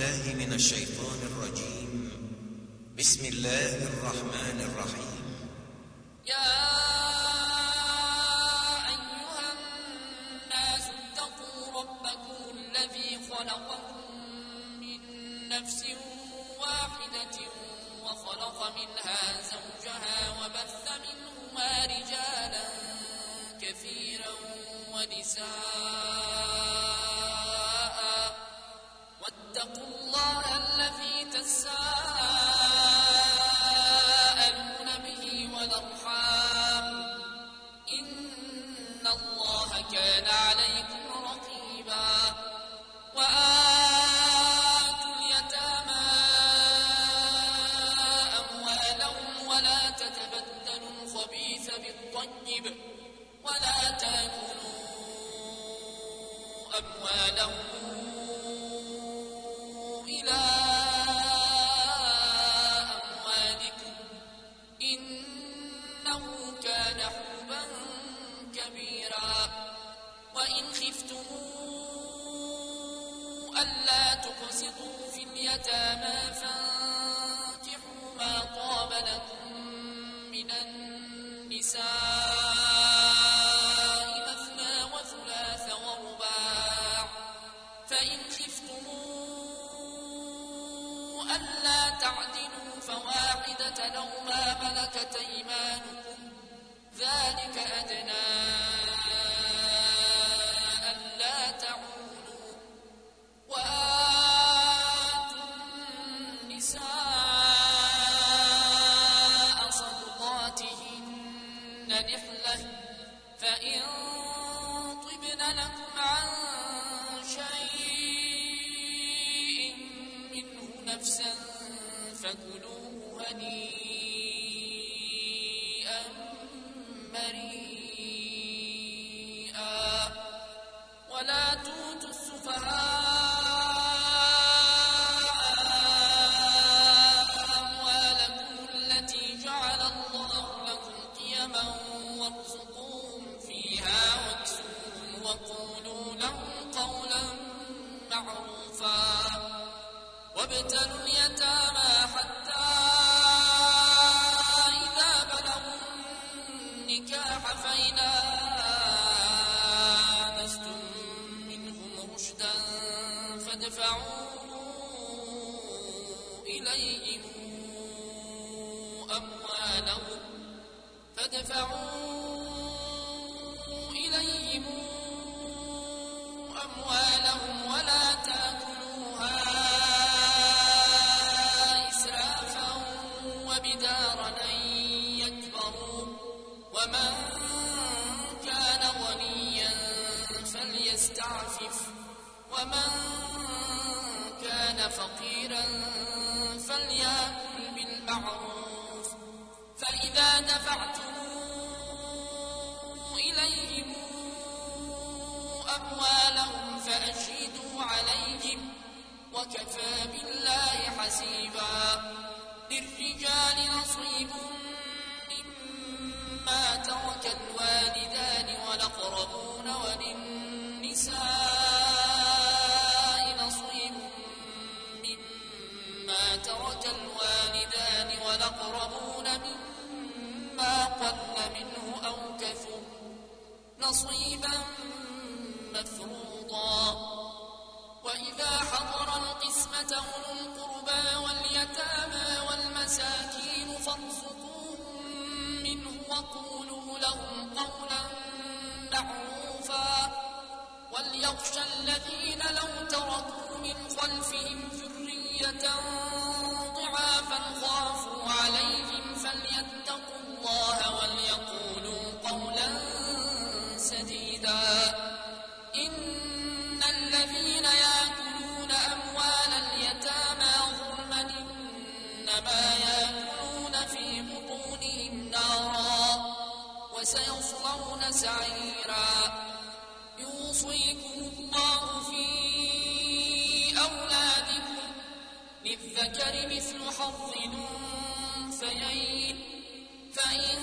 بالله من الشيطان الرجيم. بسم الله الرحمن الرحيم. يا أيها الناس اتقوا ربكم الذي خلقكم من نفس واحدة وخلق منها زوجها وبث منهما رجالا كثيرا ونساء واتقوا الله الذي تساءلون به والأرحام إن الله كان عليكم رقيبا. وآتوا اليتامى أموالهم ولا تتبدلوا الخبيث بالطيب ولا تأكلوا أموالهم إلى أموالكم إنه كان حوبا كبيرا. وإن خفتم ألا تقسطوا في اليتامى فانكحوا ما طاب لكم من النساء مثنى وثلاث ورباع. فإن خفتم ألا تعدلوا فواحدة أو ما ملكت أيمانكم ذلك أدنى ألا تعولوا. وآتوا النساء صدقاتهن نحلة فإن طبن لكم عن شيء منه نفسا فكلوه هنيئا مريئا. ولا تؤتوا السفهاء أموالكم التي جعل الله لكم قيما وارزقوهم فيها واكسوهم وقولوا لهم قولا معروفا. وابتلوا اليتامى حتى إذا بلغوا النكاح فإن آنستم منهم رشدا فادفعوا إليهم أموالهم ولا تأكلوها إسرافا وبدارا أن يكبروا. ومن كان غنيا فليستعفف ومن كان فقيرا فليأكل بالمعروف. فإذا دفعتم إليهم أموالهم فأشهدوا عليهم وكفى بالله حسيبا. للرجال نصيب مما ترك الوالدان والأقربون وللنساء نصيب مما ترك الوالدان والأقربون مما قل منه أو كثر نصيبا مفروضا. وإذا حضر القسمة أولو القربى واليتامى والمساكين فارزقوهم منه وقولوا لهم قولا معروفا. وليخشى الذين لو تركوا من خلفهم ذرية ضعافا خافوا عليهم فليتقوا الله وليقولوا قولا سديدا. إن الذين يأكلون أموال اليتامى ظلما إنما يأكلون في بطونهم نارا وسيصلون سعيرا. يوصيكم الله في أولادكم للذكر مثل حظ الأنثيين. فإن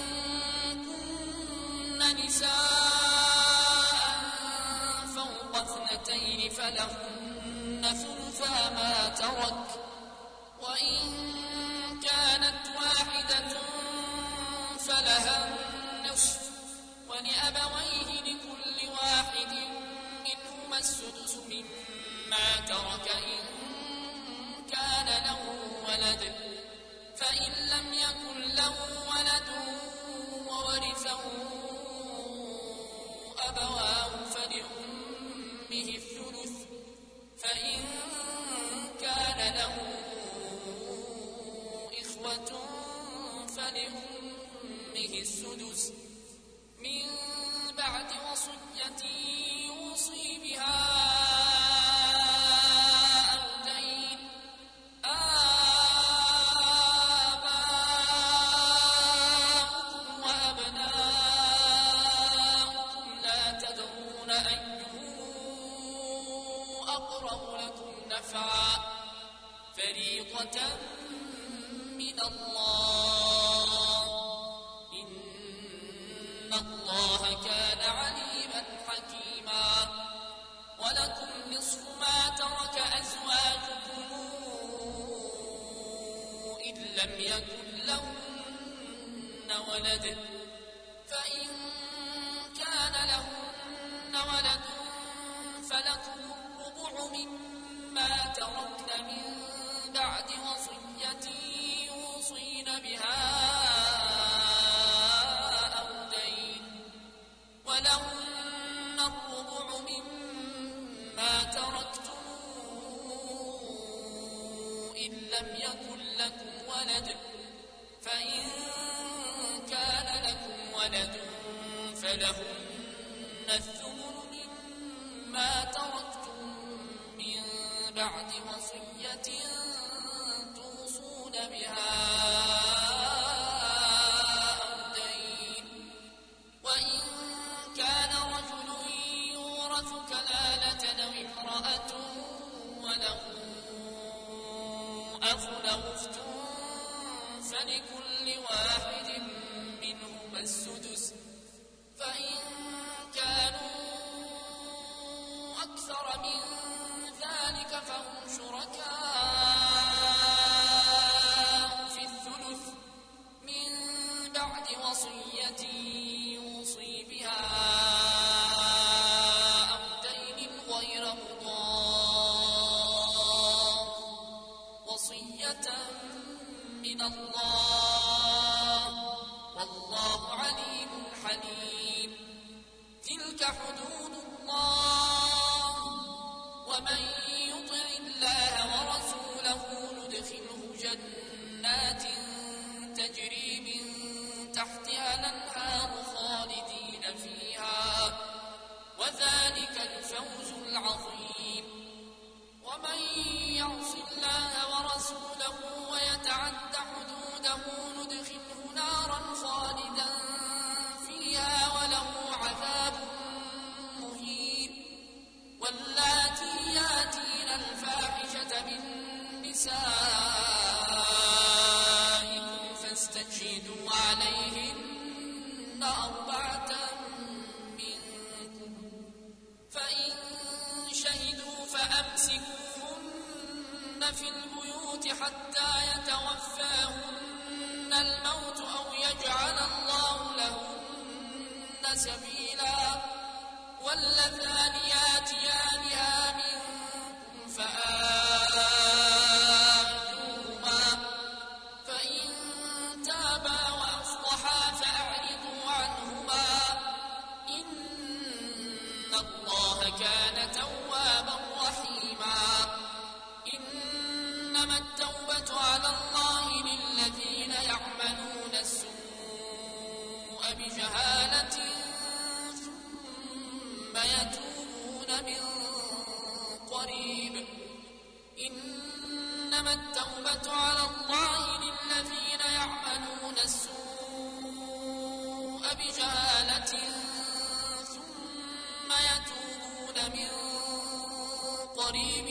كن نساء فوق اثنتين فلهن ثلثا ما ترك وإن كانت واحدة فلها النصف ولأبويه لكل واحد منهما السدس مما ترك إن كان له ولد فإن لم يكن له ولد وورثه أبواه فلأمه الثلث فإن كان له إخوة فلأمه السدس من بعد وصية يوصي بها أو دين آباؤكم وأبناؤكم لا تدرون أيهم أقرب لكم نفعا فريضة من الله إن الله كان عليما حكيما ولكم نصف ما ترك أزواجكم إن لم يكن لهن ولد فإن كان لهن ولد فلكم الربع مما تركن من بعد وصية يوصين بها أو دين ولهن الربع مما تركتم إن لم يكن لكم ولد فإن كان لكم ولد فلهن الثمن مما تركتم من بعد وصية توصون بها أو دين وإن كان رجل يورث كلالة أو امرأة وله أخ أو أخت فلكل واحد منهما السدس فإن كانوا أكثر من ذلك فهم شركاء في الثلث من بعد وصية يوصي بها أو دين غير مضار وصية من الله والله عليم حليم تلك حدود الله ومن يطع الله ورسوله ندخله جنات تجري من تحتها الأنهار خالدين فيها وذلك الفوز العظيم ومن يعص الله ورسوله ويتعد حدوده ندخله نارا خالدا فيها وله عذاب مهين واللاتي ياتين الفاحشة من نسائكم فاستشهدوا عليهن أربعة منكم فإن شهدوا فأمسكوهن في البيوت حتى يتوفاهن الموت أو يجعل الله لهن سبيلا واللذان ياتيانها منكم فآتوهما فإن تابا وأصلحا فأعرضوا عنهما إن الله كان توابا رحيما إنما التوبة على الله للذين يعملون السوء بجهالة ثم يتوبون من قريب إنما التوبة على الله للذين يعملون السوء بجهالة ثم يتوبون من قريب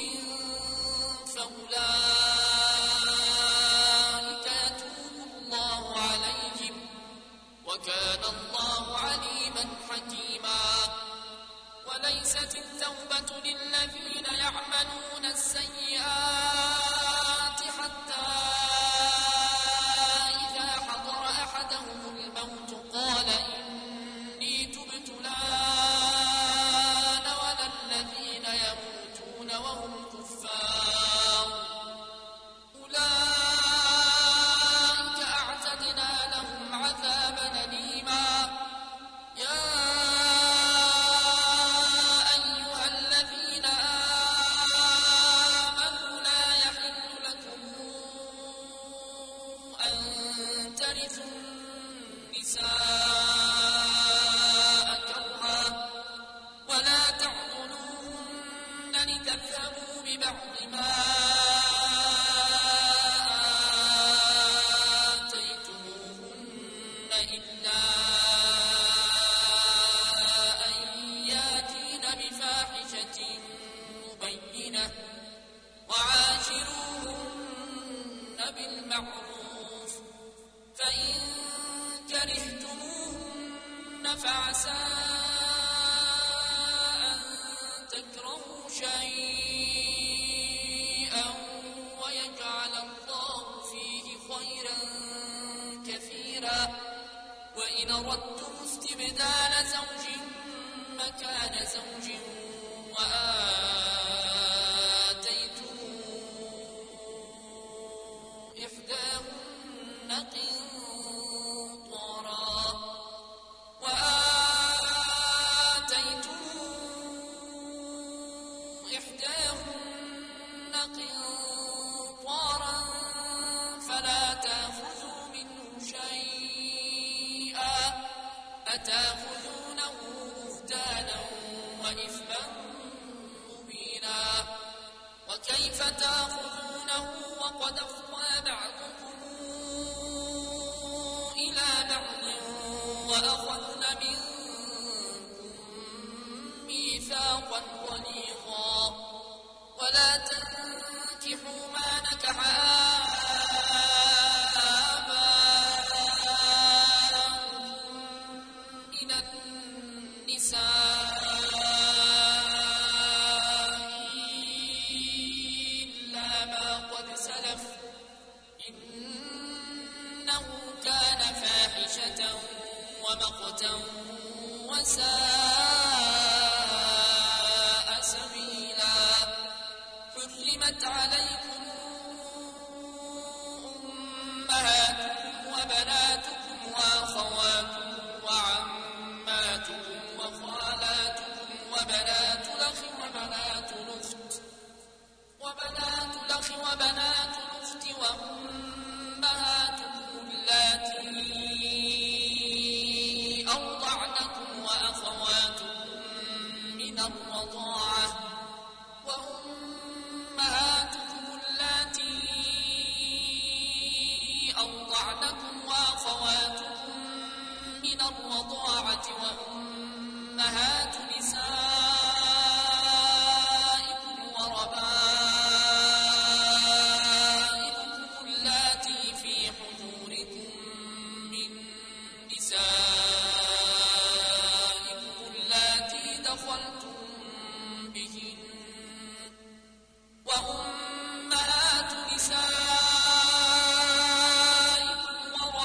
فأولئك يتوب الله عليهم وكان الله عليما حكيما وليست التوبة للذين يعملون السوء بالمعروف فإن كرهتموهن فعسى أن تكرهوا شيئا ويجعل الله فيه خيرا كثيرا وإن أردتم استبدال زوج مكان زوج وآتيتم إحداهن قنطارا فلا تأخذوا منه شيئا أتأخذونه بهتانا وإثما مبينا وكيف تأخذونه وقد أفضى بعضكم إلى بعض وأخذن منكم ميثاقا غليظا ولا تنكحوا ما نكح آباؤكم من النساء إلا ما قد سلف إنه كان فاحشة ومقتا وساء سبيلا حرمت عليكم أمهاتكم وبناتكم وأخواتكم وعماتكم وخالاتكم وبنات الأخ وبنات الأخت وأمهاتكم اللاتي أرضعنكم وأخواتكم من الرضاعة وأمهاتكم اللاتي أرضعنكم وأخواتكم من الرضاعة وأمهات نسائكم وربائبكم اللاتي في حجوركم من نسائكم اللاتي دخلتم بهن وأمهات نسائكم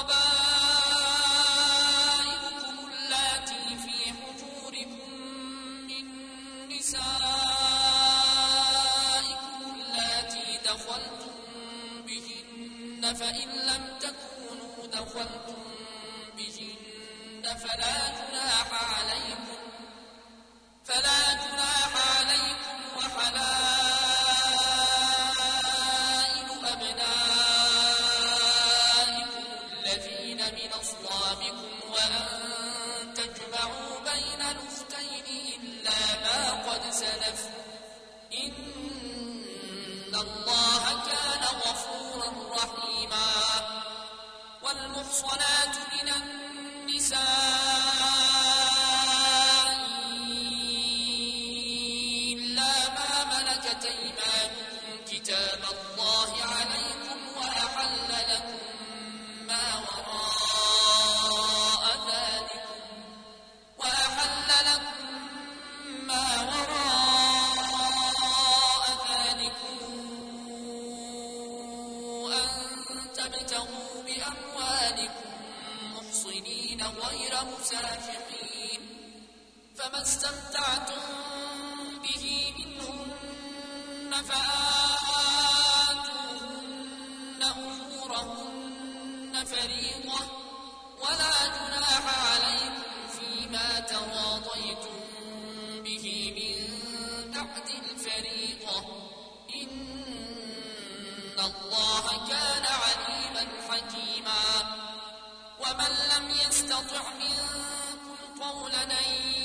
وربائبكم اللاتي في حجوركم من نسائكم اللاتي دخلتم بهن فإن لم تكونوا دخلتم بهن فلا جناح عليكم وحلائل أبنائكم الذين من أصلابكم وأن تجمعوا بين الأختين إلا ما قد سلف إن الله كان غفورا رحيما والمحصنات من النساء إلا ما ملكت أيمانكم كتاب الله عليكم وأحل لكم ما وراء ذلكم أن تبتغوا بأموالكم محصنين غير مسافحين فما استمتعتم به منهن فآتوهن أجورهن فريضة ولا جناح عليكم فيما تراضيتم به من بعد الفريضة إن الله كان عليما حكيما ومن لم يستطع منكم قولا أن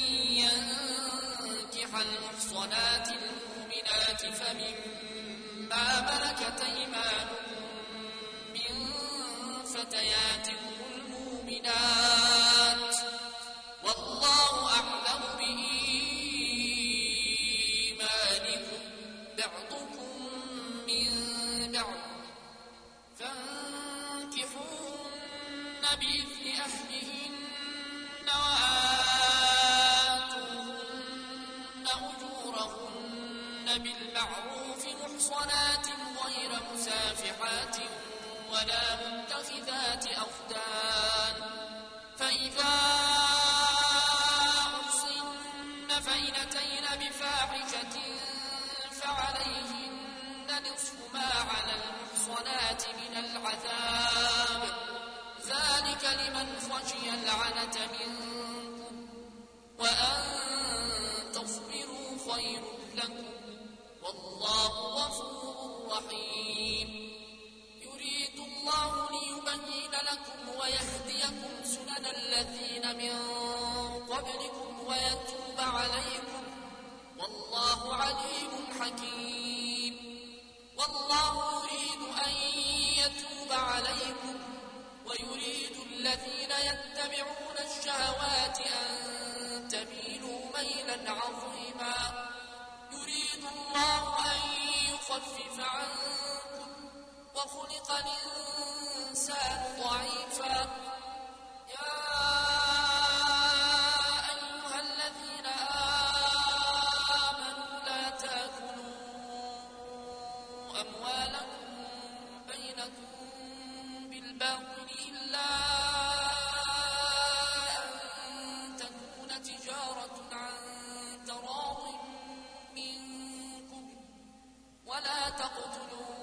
ينكح المحصنات المؤمنات فمما ملكت أيمانكم من فتياتكم المؤمنات والله أعلم بإيمانكم بعضكم من بعض بإذن أهلهن وآتوهن أجورهن بالمعروف محصنات غير مسافحات ولا متخذات أخدان فإذا أحصن فإن أتين بفاحشة فعليهن نصف ما على المحصنات من العذاب ذلك لمن خشي العنة منكم وأن تصبروا خير لكم والله غفور رحيم يريد الله ليبين لكم ويهديكم سنن الذين من قبلكم ويتوب عليكم والله عليم حكيم والله يريد أن يتوب عليكم ويريد الذين يتبعون الشهوات أن تميلوا ميلا عظيما يريد الله أن يخفف عنكم وخلق الإنسان ضعيفا يا أيها الذين آمنوا لا تأكلوا أموالكم بينكم بالباطل إلا أن تكون تجارة عن تراض منكم ولا تقتلوا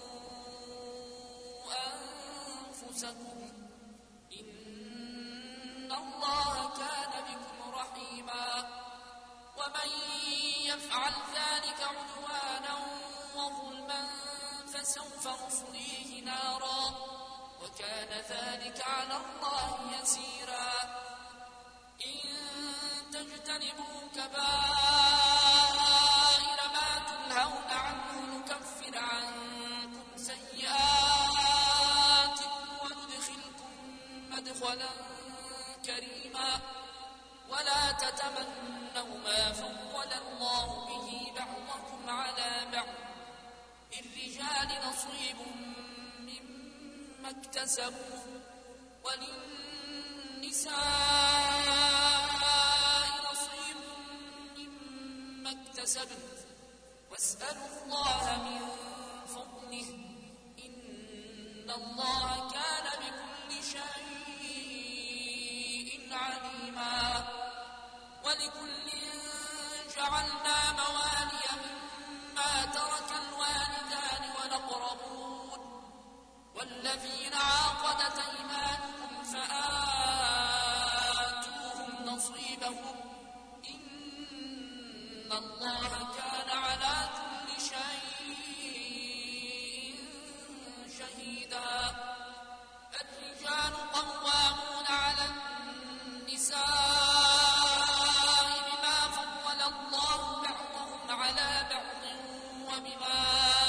أنفسكم إن الله كان بكم رحيما ومن يفعل ذلك عدوانا وظلما فسوف نصليه نارا وكان ذلك على الله يسيرا إن تجتنبوا كبائر ما تنهون عنه نكفر عنكم سيئاتكم وندخلكم مدخلا كريما ولا تتمنوا ما فضل الله به بعضكم على بعض للرجال نصيب مما اكتسبوا وللنساء نصيب مما اكتسبن واسألوا الله من فضله إن الله كان بكل شيء عليما ولكل جعلنا موالي مما ترك الوالدان والأقربون والذين عقدت أيمانكم فآتوهم نصيبهم إن الله كان على كل شيء شهيدا الرجال قوامون على النساء بما فضل الله بعضهم على بعض وبما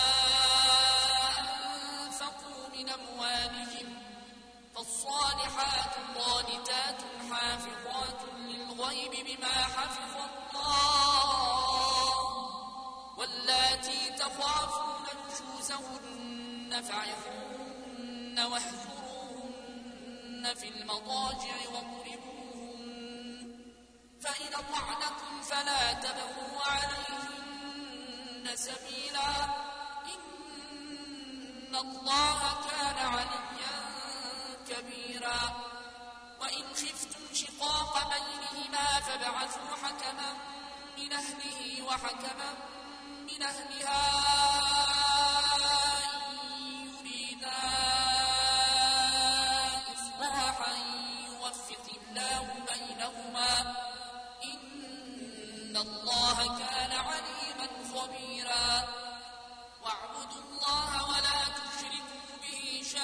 أنفقوا من أموالهم فالصالحات قانتات حافظات للغيب بما حفظ الله واللاتي تخافون نشوزهن فعظوهن واهجروهن في المضاجع واضربوهن فإن أطعنكم فلا تبغوا عليهن سبيلا إن الله كان عليا كبيرا وإن خفتم شقاق بينهما فابعثوا حكما من أهله وحكما من أهلها إن يريدا إصلاحا يوفق الله بينهما إن الله كان عليما خبيرا واعبدوا الله ولا تشركوا به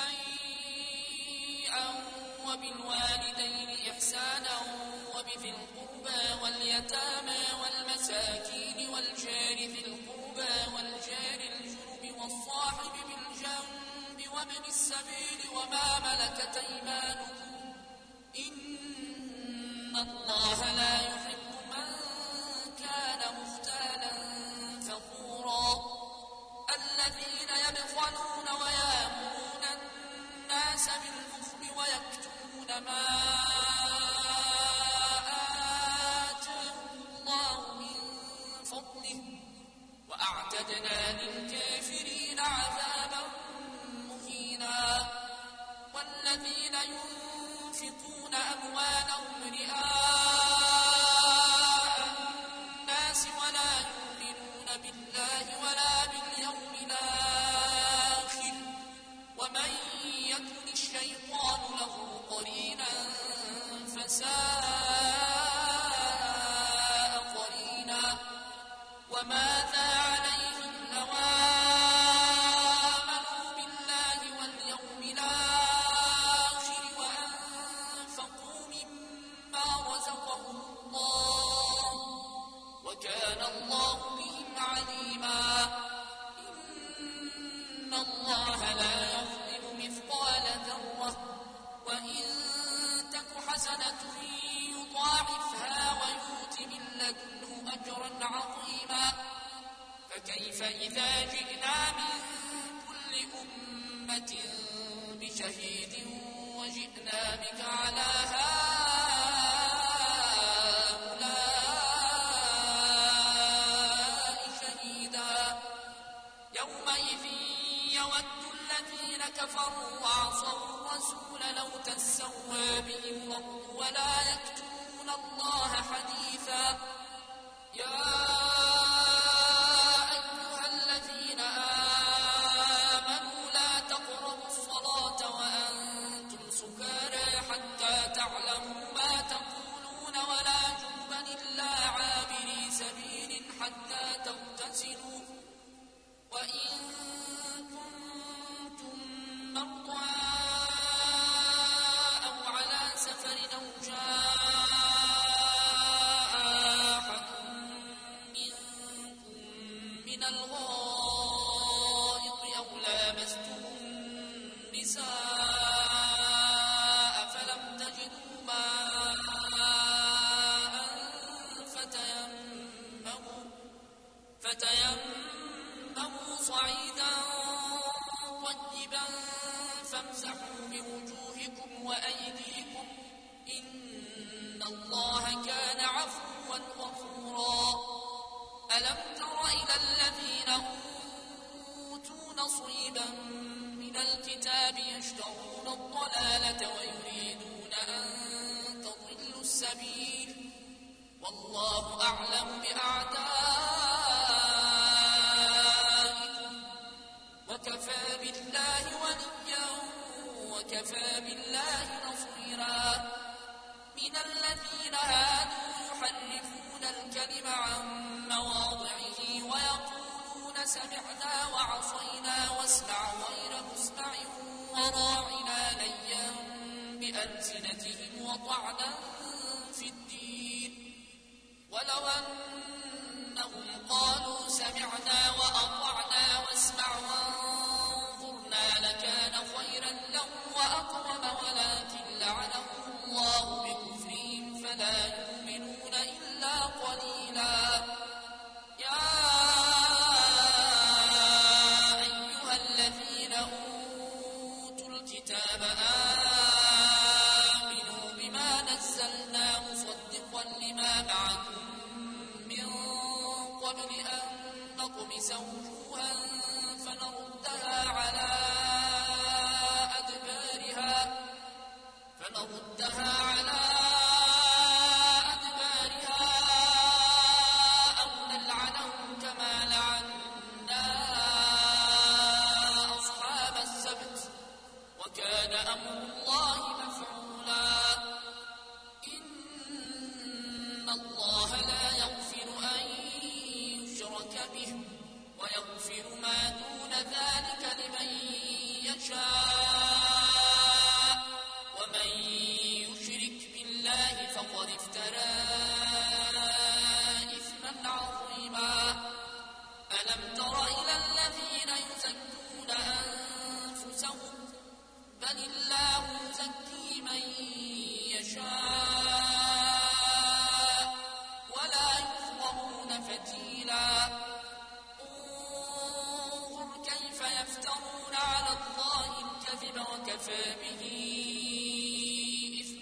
شيئا وبالوالدين إحسانا وبذي القربى واليتامى والمساكين والجار ذي القربى والجار الجنب والصاحب بالجنب وابن السبيل وما ملكت أيمانكم إن الله لا يحب من كان مختالا فخورا الذين يبخلون ويأمرون الناس بالبخل ويكتمون ما آتاهم الله من فضله وأعتدنا للكافرين عذابا مهينا. والذين ينفقون أموالهم رئاء الناس ولا يؤمنون بالله ولا باليوم الآخر ومن يكن الشيطان له قرينا فساء قرينا. وماذا عليهم لو آمنوا بالله واليوم الآخر وأنفقوا مما رزقهم الله وكان الله بهم عليما. إن الله لا يظلم مثقال ذرة وإن تك حسنة يضاعفها ويؤت من لدنه أجرا عظيما. فكيف إذا جئنا من كل أمة بشهيد وجئنا بك على هؤلاء شهيدا. يومئذ يود الذين كفروا وعصوا الرسول لو تسوى بهم الأرض ولا يكتمون الله حديثا. يا أيها الذين آمنوا لا تقربوا الصلاة وأنتم سكارى حتى تعلموا ما تقولون ولا جنبا إلا عابري سبيل حتى تغتسلوا وإن كنتم مرضى أو على سفر أو جاء أحد منكم من الغائط أو لامستم النساء فلم تجدوا ماء فتيمموا صعيدا طيبا فامسحوا بوجوهكم وأيديكم إن الله كان عفوا غفورا. ألم تر إلى الذين أوتوا نصيبا من الكتاب يشترون الضلالة ويريدون أن تضلوا السبيل والله أعلم بأعدائكم وكفى بالله وليا وكفى بالله نصيرا. من الذين هادوا يحرفون الكلم عن مواضعه ويقولون سمعنا وعصينا واسمع غير مسمع وراعنا ليا بألسنتهم وطعنا في الدين. ولو أنهم قالوا سمعنا وأطعنا واسمع وانظرنا لكان خيرا لهم وأقوم ولكن لعنهم الله بكفرهم فلا يؤمنون إلا قليلا. يا أيها الذين أوتوا الكتاب آمنوا بما نزلنا مصدقا لما معكم من قبل أن نطمس وجوها فنردها على أدبارها أو نلعنهم كما لعنا أصحاب السبت وكان أمر الله مفعولا. إن الله لا يغفر أن يشرك به ويغفر ما دون ذلك لمن يشاء ومن يشرك بالله فقد افترى إثما عظيما. ألم تر إلى الذين يزكون أنفسهم بل الله يزكي من يشاء ولا يظلمون فتيلا. انظر كيف يفترون على الله الكذب وكفى به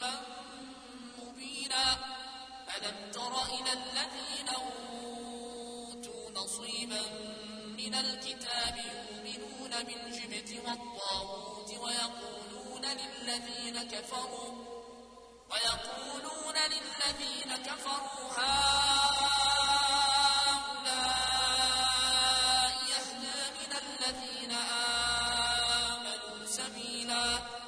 بالجبت والطاغوت ويقولون للذين كفروا هؤلاء يهدى من الذين آمنوا سبيلا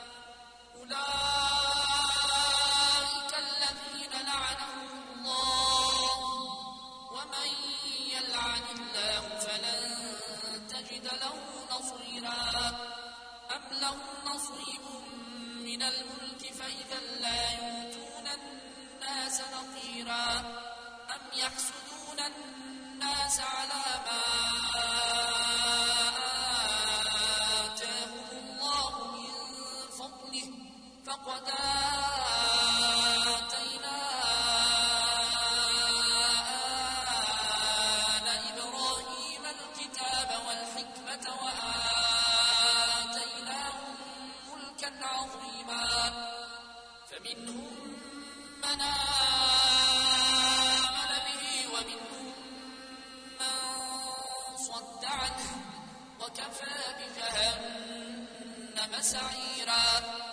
أولئك الذين لعنهم الله ومن يلعن الله فلن تجد له نصيرا أم لهم نصيب من الملك فإذا لا يؤتون الناس نقيرا أم يحسدون الناس على ما آتاهم الله من فضله فقد آتينا آل إبراهيم الكتاب والحكمة وآتيناهم ملكا عظيما فمنهم من آمن به ومنهم من صد عنه وكفى بجهنم سعيرا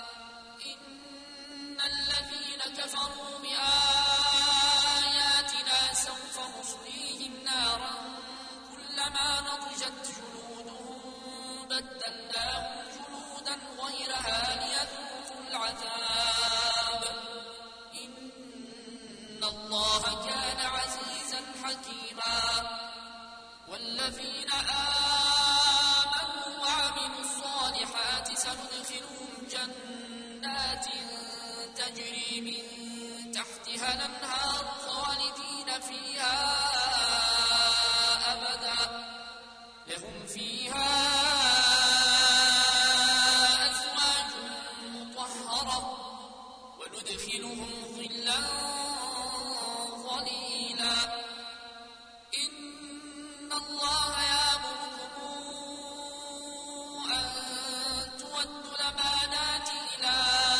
إن الذين كفروا بآياتنا سوف نصليهم نارا كلما نضجت جلودهم بدلناهم جلودا غيرها ليذوقوا العذاب إن الله كان عزيزا حكيما والذين آمنوا وعملوا الصالحات سندخلهم جنات تجري من تحتها الأنهار خالدين فيها أبدا لهم فيها أزواج مطهرة وندخلهم ظلا ظليلا إن الله يأمركم أن تؤدوا الأمانات إلى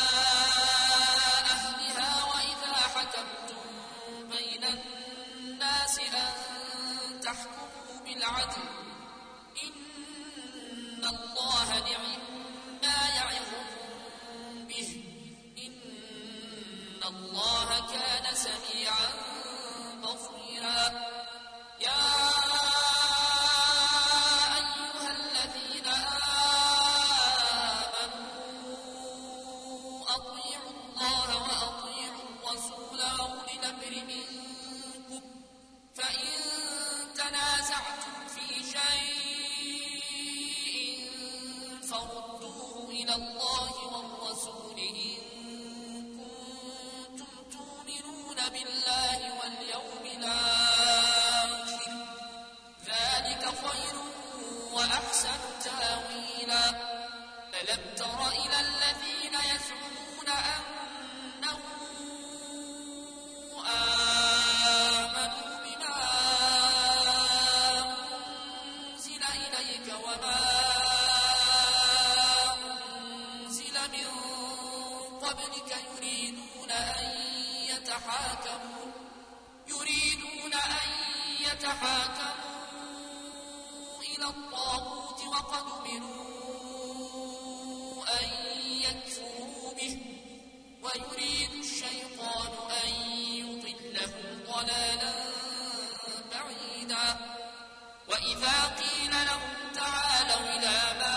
أهلها وإذا حكمتم بين الناس أن تحكموا بالعدل إن الله نعم ما يعظكم به إن الله كان سميعا بصيرا يا أيها الذين آمنوا أطيعوا الله وأطيعوا الرسول وأولي الأمر منكم فإن تنازعتم في شيء فردوه إلى الله والرسول إن كنتم تؤمنون بالله واليوم الآخر ذلك خير وأحسن تأويلا ألم تر إلى الذين يزعمون أنهم آمنوا بما أنزل إليك وما أنزل من قبلك يريدون أن يتحاكموا إلى الطاغوت وقد أمروا أن يكفروا به ويريد الشيطان أن يضلهم ضلالا بعيدا وإذا قيل لهم تعالوا إلى ما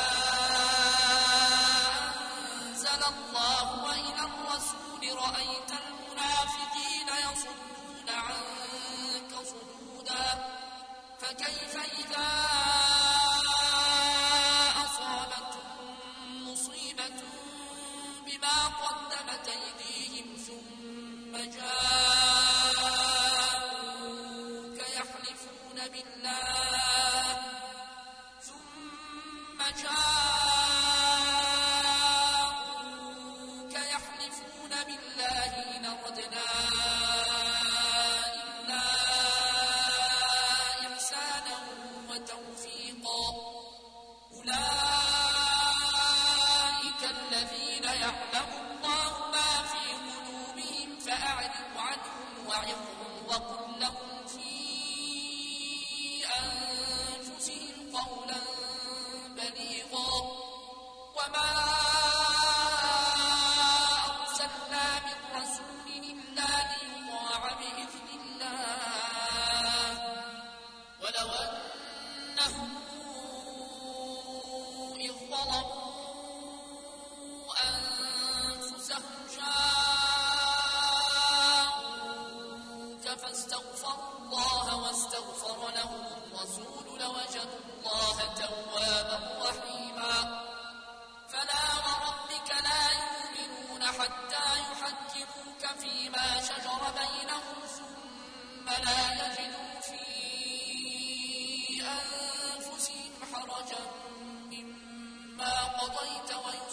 أنزل الله وإلى الرسول رأيت المنافقين يصدون عنك صدودا فكيف إذا أصابهم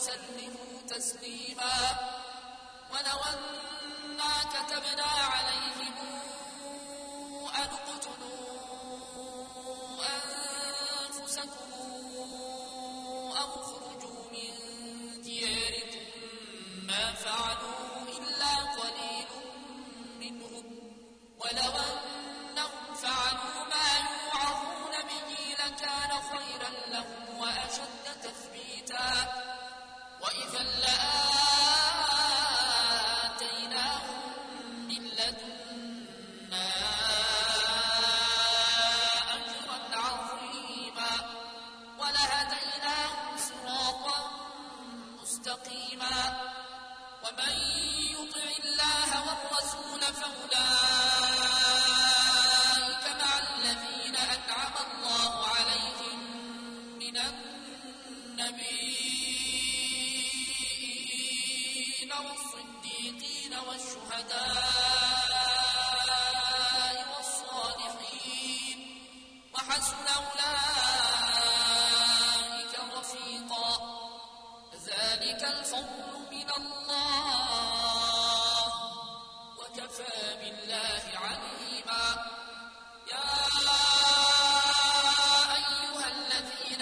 وسلموا تسليما. ولو أنا كتبنا عليهم أن اقتلوا أنفسكم أو اخرجوا من دياركم ما فعلوه إلا قليل منهم، ولو أنهم فعلوا ما يوعظون به لكان خيرا لهم وأشد تثبيتا، وإذا لآتيناهم من لدنا أجرا عظيما ولهديناهم صراطا مستقيما. ومن يطع الله والرسول فأولئك مع الذين أنعم الله عليهم من النبيين والصديقين والشهداء والصالحين وحسن أولئك رفيقا. ذلك الفضل من الله وكفى بالله عليما. يا أيها الذين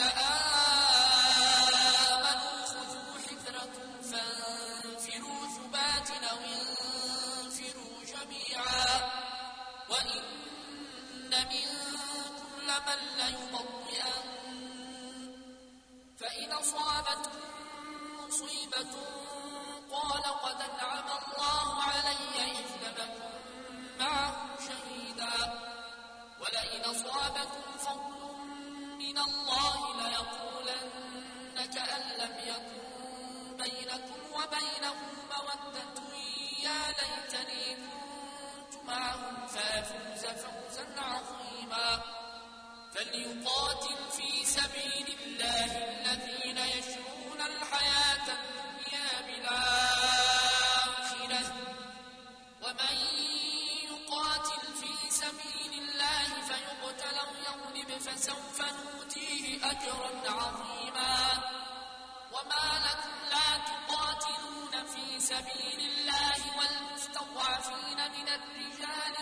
آمنوا خذوا حذركم فانفروا ثبات أو انفروا جميعا. وإن منكم لمن ليبطئن فإن أصابتكم مصيبة قال قد أنعم الله علي إذ لم أكن معهم شهيدا. ولئن أصابكم فضل من الله ليقولن كأن لم يكن بينكم وبينه مودة يا ليتني كنت معهم فأفوز فوزا عظيما. فليقاتل في سبيل الله الذين يشرون الحياة الدنيا بالآخرة، ومن يقاتل في سبيل الله فيقتل أو يغلب فسوف نؤتيه أجرا عظيما. وما لكم لا تقاتلون في سبيل الله والمستضعفين من الرجال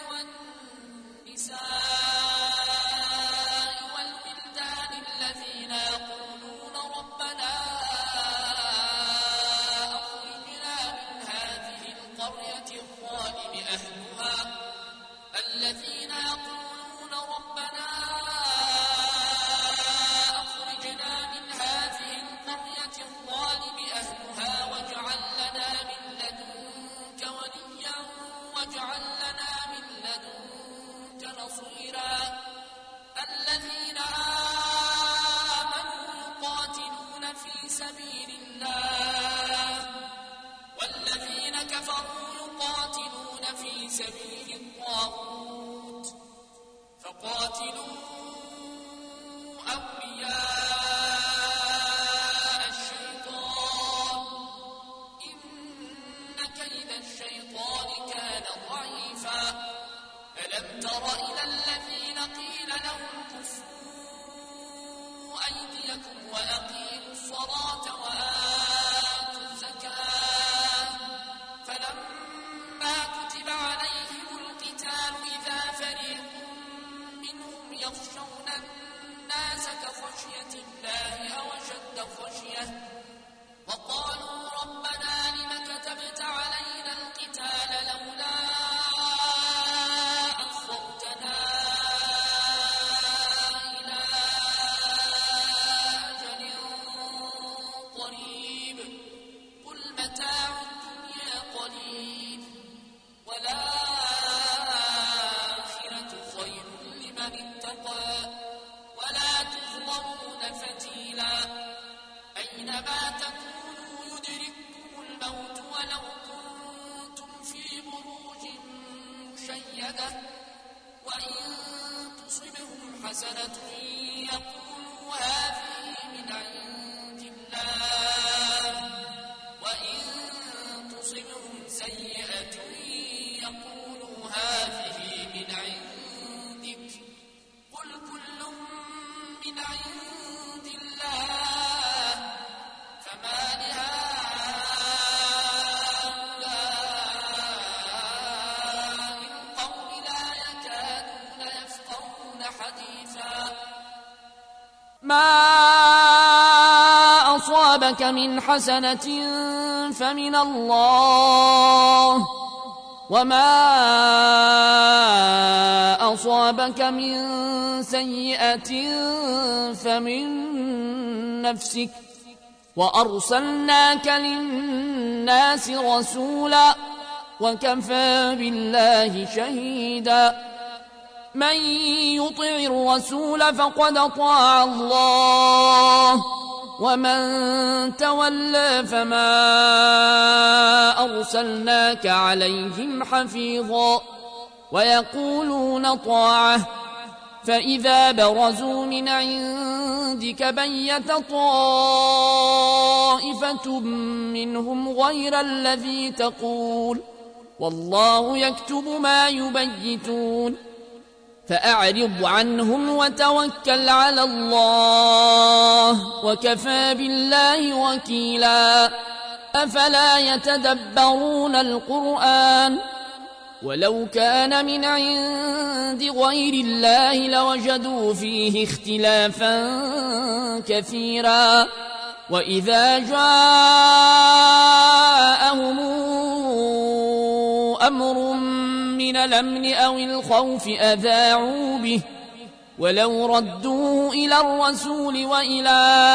والنساء والولدان الذين يقولون ربنا أخرجنا من هذه القرية الظالم أهلها الذين يقولون ربنا أخرجنا من هذه القرية الظالم أهلها واجعل لنا من لدنك وليا واجعل لنا من لدنك نصيرا. الذين آمنوا يقاتلون في سبيل الله والذين كفروا يقاتلون في سبيل الطاغوت فقاتلوا أولياء الشيطان إن كيد الشيطان كان ضعيفا. ألم تر إلى الذين قيل لهم كفوا أيديكم وأقيموا الصلاة وآتوا الزكاة فلما كتب عليهم القتال إذا فريق منهم يخشون الناس كخشية الله أو أشد خشية وقالوا ربنا لم كتبت علينا القتال لولا أخرتنا إلى أجل قريب قل متاع الدنيا قليل والآخرة خير لمن اتقى ولا تظلمون فتيلا. أينما تكونوا يدرككم الموت ولو كنتم في بروج مشيدة وإن تصبهم حسنة يقولوا هذه من عند الله وإن تصبهم سيئة يقولوا هذه من عندك قل كل من عند الله فما لهؤلاء أصابك من حسنة فمن الله وما أصابك من سيئة فمن نفسك وأرسلناك للناس رسولا وكفى بالله شهيدا من يطع الرسول فقد أطاع الله ومن تولى فما أرسلناك عليهم حفيظا ويقولون طاعة فإذا برزوا من عندك بيت طائفة منهم غير الذي تقول والله يكتب ما يبيتون فأعرض عنهم وتوكل على الله وكفى بالله وكيلا أفلا يتدبرون القرآن ولو كان من عند غير الله لوجدوا فيه اختلافا كثيرا وإذا جاءهم أمر من الأمن أو الخوف أذاعوا به ولو ردوه إلى الرسول وإلى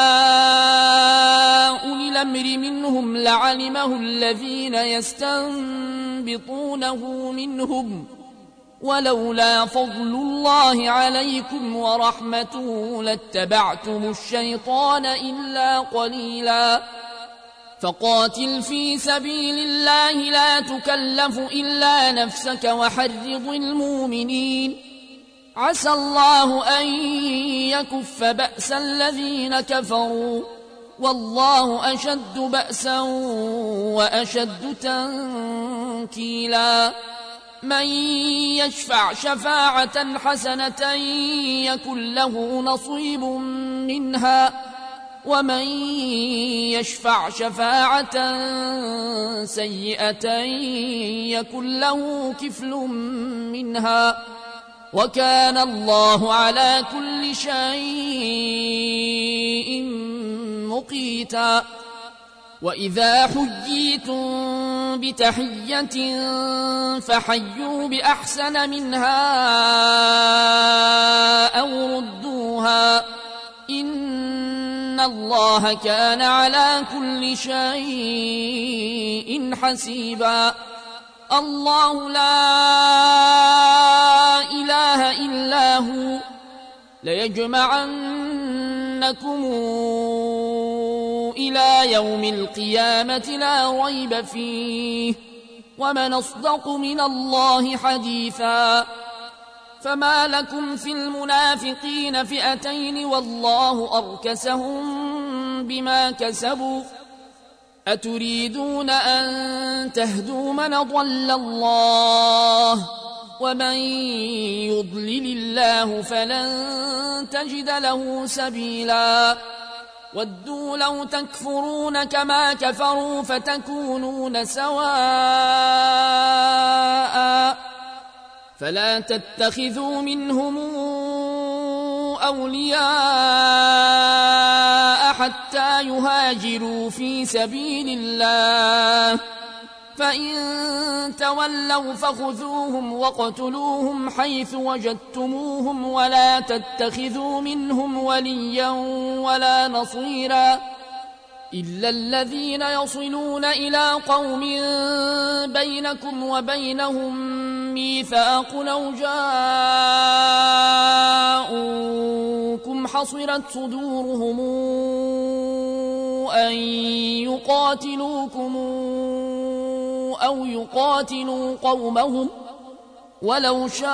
أولي الأمر منهم لعلمه الذين يستنبطونه منهم ولولا فضل الله عليكم ورحمته لاتبعتم الشيطان إلا قليلا فقاتل في سبيل الله لا تكلف إلا نفسك وحرض المؤمنين عسى الله أن يكف بأس الذين كفروا والله أشد بأسا وأشد تنكيلا من يشفع شفاعة حسنة يكن له نصيب منها ومن يشفع شفاعة سيئة يكن له كفل منها وكان الله على كل شيء مقيتا وإذا حييتم بتحية فحيوا بأحسن منها أو ردوها إن الله كان على كل شيء حسيبا الله لا إله إلا هو ليجمعنكم إلى يوم القيامة لا ريب فيه ومن أصدق من الله حديثا فما لكم في المنافقين فئتين والله أركسهم بما كسبوا أتريدون أن تهدوا من ضل الله ومن يضلل الله فلن تجد له سبيلا ودوا لو تكفرون كما كفروا فتكونون سواء فلا تتخذوا منهم أولياء حتى يهاجروا في سبيل الله فإن تولوا فخذوهم واقتلوهم حيث وجدتموهم ولا تتخذوا منهم وليا ولا نصيرا إلا الذين يصلون إلى قوم بينكم وبينهم ميثاق أو جاءوكم حصرت صدورهم أن يقاتلوكم أو يقاتلوا قومهم ولو شاء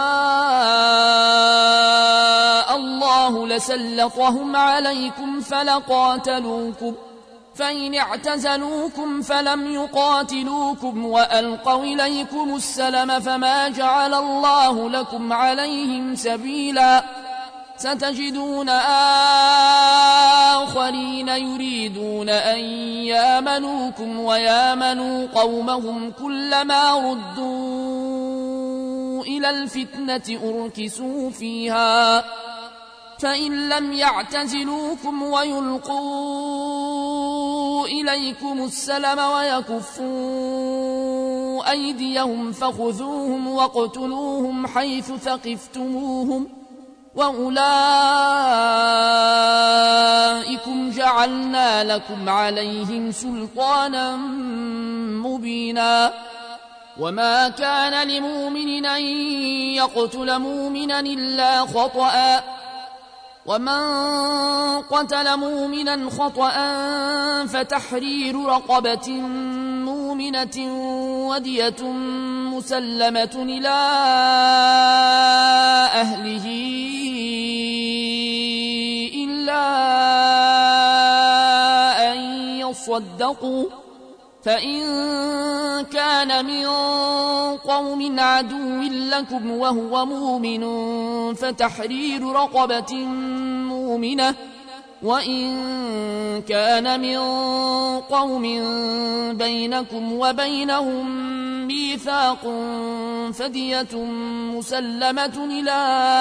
الله لسلطهم عليكم فلقاتلوكم فإن اعتزلوكم فلم يقاتلوكم وألقوا إليكم السلم فما جعل الله لكم عليهم سبيلا ستجدون آخرين يريدون أن يامنوكم ويامنوا قومهم كلما ردوا إلى الفتنة أركسوا فيها فإن لم يعتزلوكم ويلقوا إليكم السلم ويكفوا أيديهم فخذوهم واقتلوهم حيث ثقفتموهم وأولئكم جعلنا لكم عليهم سلطانا مبينا وما كان لمؤمن أن يقتل مؤمنا إلا خطأ ومن قتل مؤمنا خطأ فتحرير رقبة مؤمنة ودية مسلمة إلى أهله إلا أن يصدقوا فإن كان من قوم عدو لكم وهو مؤمن فتحرير رقبة مؤمنة وإن كان من قوم بينكم وبينهم ميثاق فدية مسلمة إلى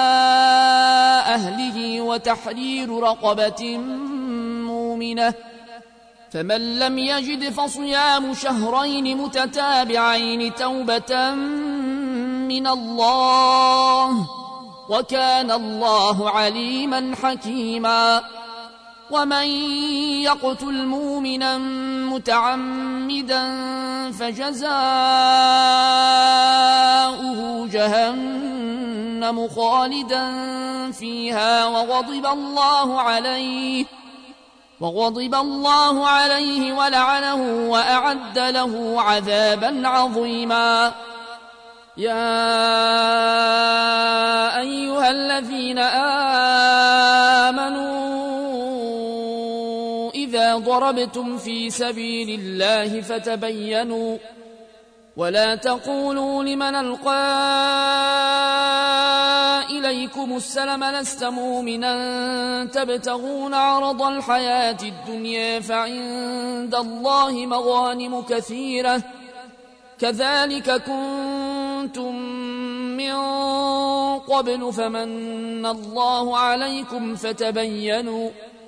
أهله وتحرير رقبة مؤمنة فمن لم يجد فصيام شهرين متتابعين توبة من الله وكان الله عليما حكيما ومن يقتل مؤمنا متعمدا فجزاؤه جهنم خالدا فيها وغضب الله عليه ولعنه وأعد له عذابا عظيما يا أيها الذين آمنوا إذا ضربتم في سبيل الله فتبينوا ولا تقولوا لمن ألقى إليكم السلم لست مؤمنا تبتغون عرض الحياة الدنيا فعند الله مغانم كثيرة كذلك كنتم من قبل فمن الله عليكم فتبينوا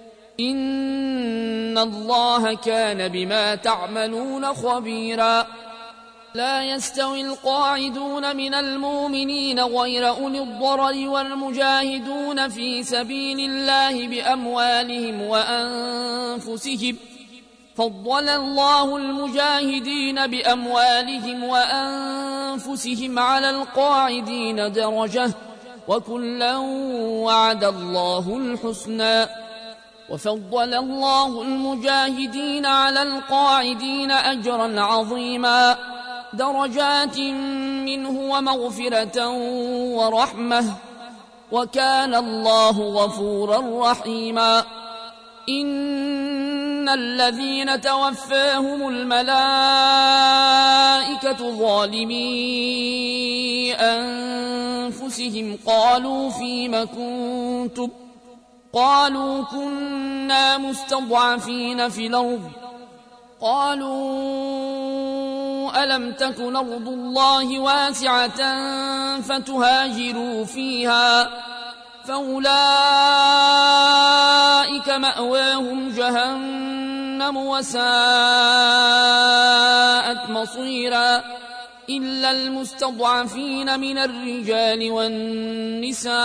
إن الله كان بما تعملون خبيرا لا يستوي القاعدون من المؤمنين غير أولي الضرر والمجاهدون في سبيل الله بأموالهم وأنفسهم فضل الله المجاهدين بأموالهم وأنفسهم على القاعدين درجة وكلا وعد الله الحسنى وفضل الله المجاهدين على القاعدين أجرا عظيما درجات منه ومغفرة ورحمة وكان الله غفورا رحيما إن الذين توفاهم الملائكة ظالمي أنفسهم قالوا فيم كنتم قالوا كنا مستضعفين في الأرض قالوا ألم تكن أرض الله واسعة فتهاجروا فيها فأولئك مأواهم جهنم وساءت مصيرا إلا المستضعفين من الرجال والنساء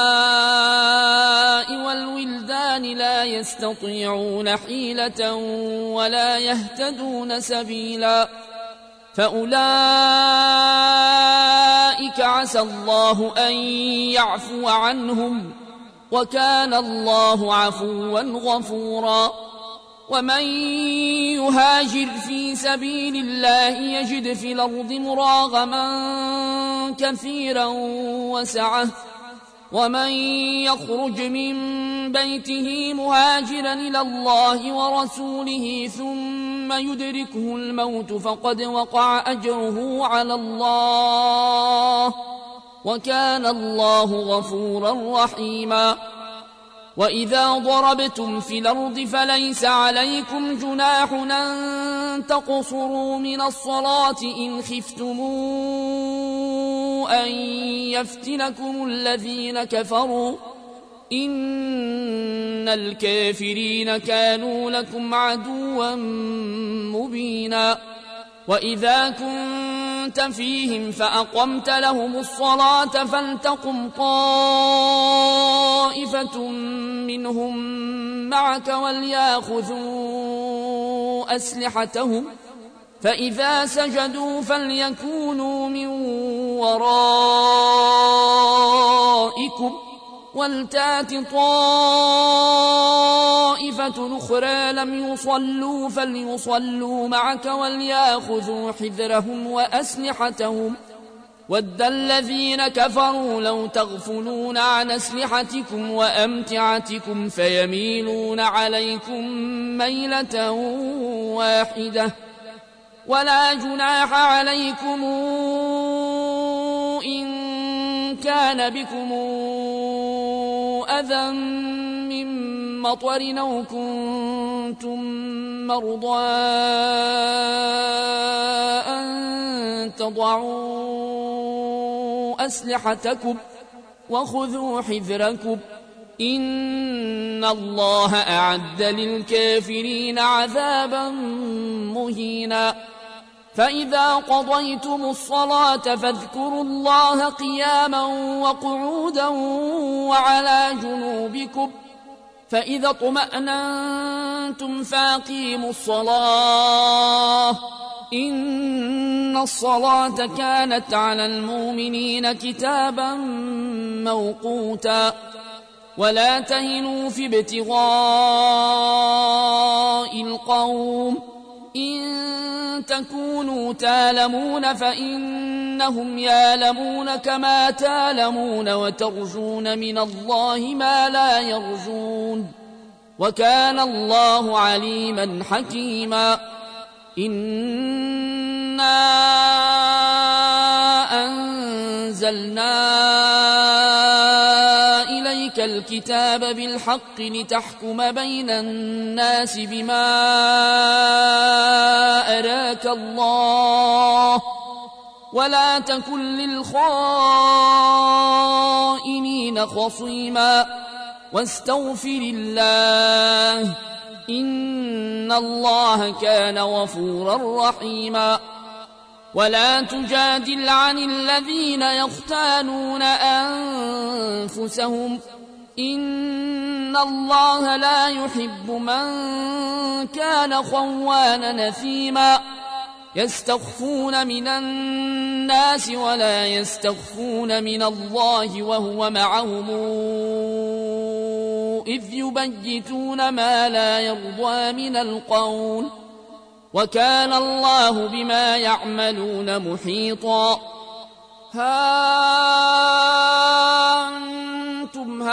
والولدان لا يستطيعون حيلة ولا يهتدون سبيلا فأولئك عسى الله أن يعفو عنهم وكان الله عفوا غفورا ومن يهاجر في سبيل الله يجد في الأرض مراغما كثيرا وسعة ومن يخرج من بيته مهاجرا إلى الله ورسوله ثم يدركه الموت فقد وقع أجره على الله وكان الله غفورا رحيما وإذا ضربتم في الأرض فليس عليكم جناح أن تقصروا من الصلاة إن خفتموا أن يفتنكم الذين كفروا إن الكافرين كانوا لكم عدوا مبينا وإذا كنت فيهم فأقمت لهم الصلاة فلتقم طائفة منهم معك وليأخذوا أسلحتهم فإذا سجدوا فليكونوا من ورائكم ولتات طائفة أخرى لم يصلوا فليصلوا معك وليأخذوا حذرهم وأسلحتهم ود الذين كفروا لو تغفلون عن أسلحتكم وأمتعتكم فيميلون عليكم ميلة واحدة ولا جناح عليكم إن كان بكم أذى من مطر أو كنتم مرضى أن تضعوا أسلحتكم وخذوا حذركم إن الله أعد للكافرين عذابا مهينا فإذا قضيتم الصلاة فاذكروا الله قياما وقعودا وعلى جنوبكم فإذا اطمأننتم فأقيموا الصلاة إن الصلاة كانت على المؤمنين كتابا موقوتا ولا تهنوا في ابتغاء القوم إن تكونوا تالمون فإنهم يالمون كما تالمون وترجون من الله ما لا يرجون وكان الله عليما حكيما إنا أنزلنا إليك الكتاب بالحق لتحكم بين الناس بما أراك الله ولا تكن للخائنين خصيما واستغفر الله إن الله كان غفورا رحيما ولا تجادل عن الذين يختانون أنفسهم إن الله لا يحب من كان خوانا نثيما يستخفون من الناس ولا يستخفون من الله وهو معهم إذ يبيتون ما لا يرضى من القول وكان الله بما يعملون محيطا ها أنتم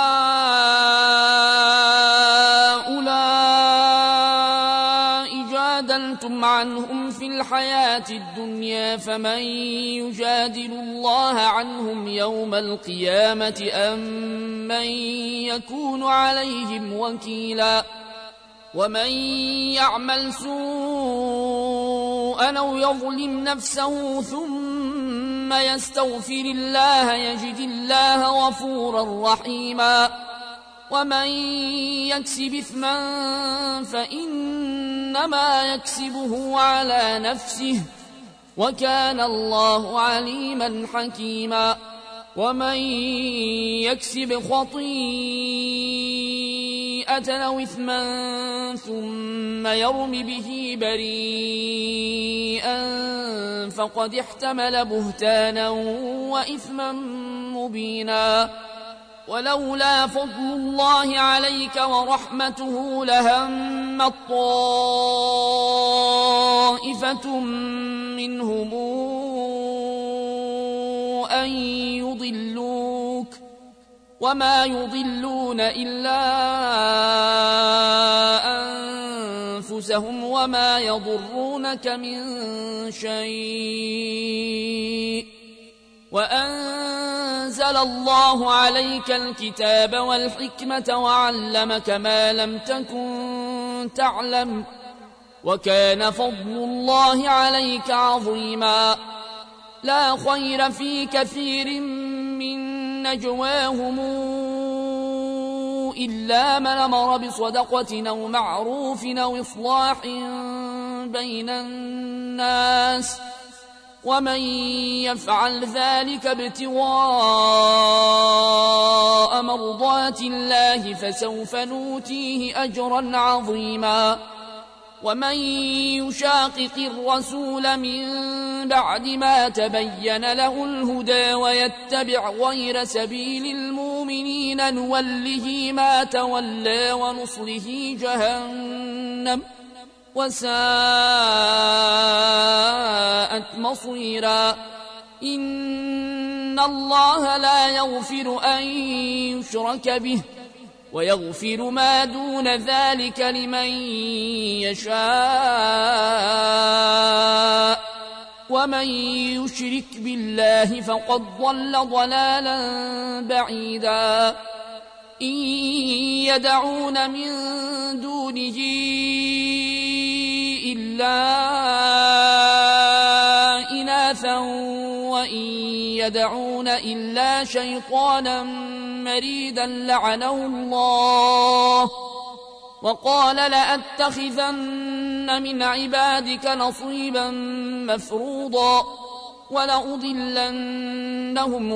هؤلاء جادلتم عنهم في الحياة الدنيا فمن يجادل الله عنهم يوم القيامة أم من يكون عليهم وكيلا ومن يعمل سوءا أو يظلم نفسه ثم يستغفر الله يجد الله غفورا رحيما ومن يكسب إثما فإنما يكسبه على نفسه وكان الله عليما حكيما ومن يكسب خطيئة أو إثما ثم يرم به بريئا فقد احتمل بهتانا وإثما مبينا ولولا فضل الله عليك ورحمته لهمت طائفة منهم أن يضلوك وما يضلون إلا أنفسهم وما يضرونك من شيء وأنزل الله عليك الكتاب والحكمة وعلمك ما لم تكن تعلم وكان فضل الله عليك عظيما لا خير في كثير من نجواهم إلا من أمر بصدقة أو معروف أو إصلاح بين الناس ومن يفعل ذلك ابتغاء مرضات الله فسوف نؤتيه أجرا عظيما ومن يشاقق الرسول من بعد ما تبين له الهدى ويتبع غير سبيل المؤمنين نوله ما تولى ونصله جهنم وساءت مصيرا إن الله لا يغفر أن يشرك به ويغفر ما دون ذلك لمن يشاء ومن يشرك بالله فقد ضل ضلالا بعيدا إن يدعون من دونه إلا إناثا وإن يدعون إلا شيطانا مريدا لعنه الله وقال لأتخذن من عبادك نصيبا مفروضا ولأضلنهم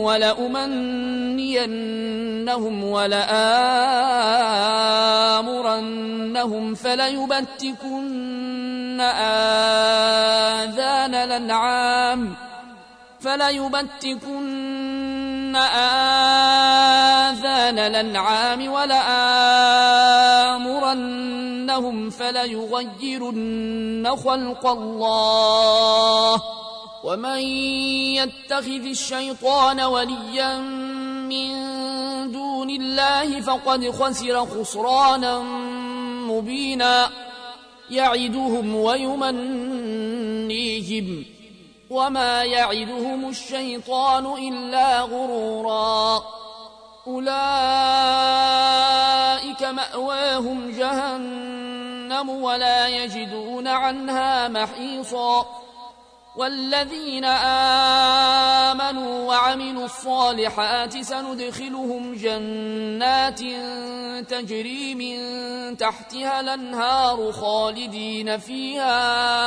ولأمنينهم ولآمرنهم فليبتكن آذان الأنعام ولآمرنهم فليغيرن خلق الله ومن يتخذ الشيطان وليا من دون الله فقد خسر خسرانا مبينا يعدهم ويمنيهم وما يعدهم الشيطان إلا غرورا أولئك مأواهم جهنم ولا يجدون عنها محيصا والذين آمنوا وعملوا الصالحات سندخلهم جنات تجري من تحتها الأنهار خالدين فيها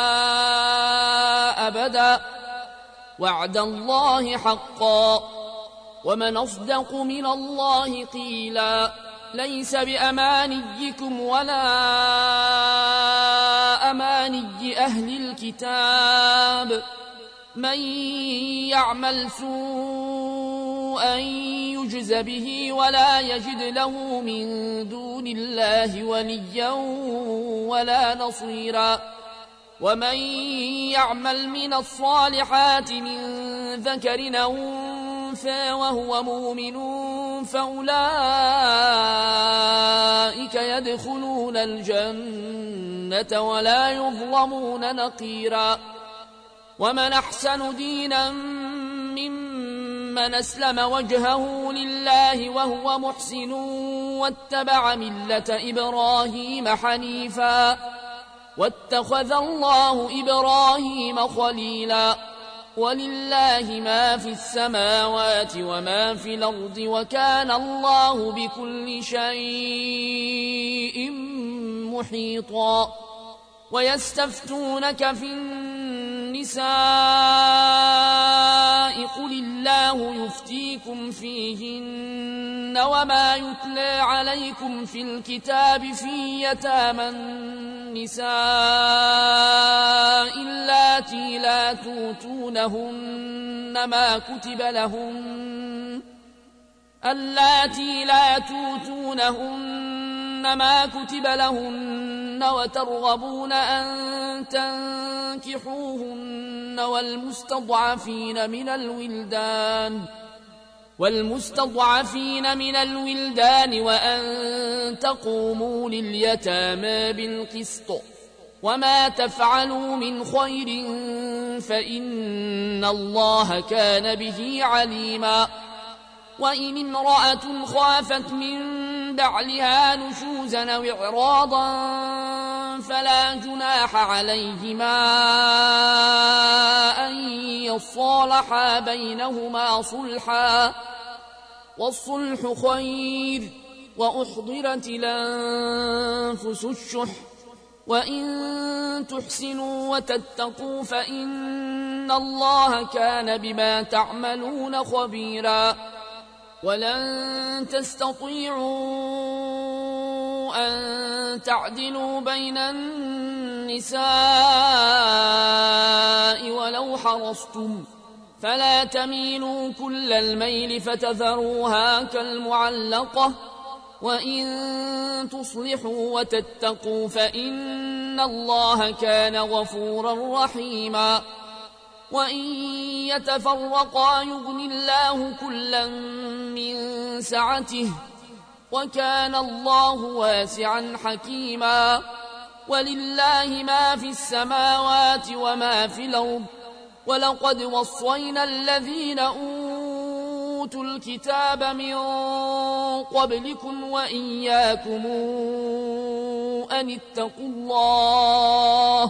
أبدا وعد الله حقا ومن أصدق من الله قيلا ليس بأمانيكم ولا أماني أهل الكتاب من يعمل سوءا يجز به ولا يجد له من دون الله وليا ولا نصيرا ومن يعمل من الصالحات من ذكر أو أنثى وهو مؤمن فأولئك يدخلون الجنة ولا يظلمون نقيرا ومن أحسن دينا ممن أسلم وجهه لله وهو محسن واتبع ملة إبراهيم حنيفا واتخذ الله إبراهيم خليلا ولله ما في السماوات وما في الأرض وكان الله بكل شيء محيطا ويستفتونك في النساء قل الله يفتيكم فيهن وما يتلى عليكم في الكتاب في يتامى النساء اللاتي لا توتونهن ما كتب لهن وترغبون أن تنكحوهن والمستضعفين من الولدان وأن تقوموا لليتامى بالقسط وما تفعلوا من خير فإن الله كان به عليما وإن امرأة خافت من بعلها نشوزا أو إعراضا فلا جناح عليهما أن يصالحا بينهما صلحا والصلح خير وأحضرت الأنفس الشح وإن تحسنوا وتتقوا فإن الله كان بما تعملون خبيرا ولن تستطيعوا أن تعدلوا بين النساء ولو حرصتم فلا تميلوا كل الميل فتذروها كالمعلقة وإن تصلحوا وتتقوا فإن الله كان غفورا رحيما وإن يتفرقا يغن الله كلا من سعته وكان الله واسعا حكيما ولله ما في السماوات وما في الأرض ولقد وصينا الذين أوتوا الكتاب من قبلكم وإياكم أن اتقوا الله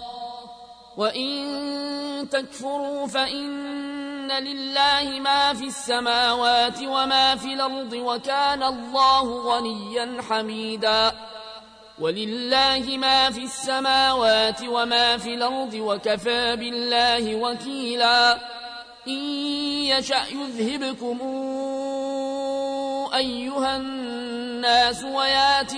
وإن تكفروا فإن لله ما في السماوات وما في الأرض وكان الله غنيا حميدا ولله ما في السماوات وما في الأرض وكفى بالله وكيلا إن يشأ يذهبكم أيها الناس ويات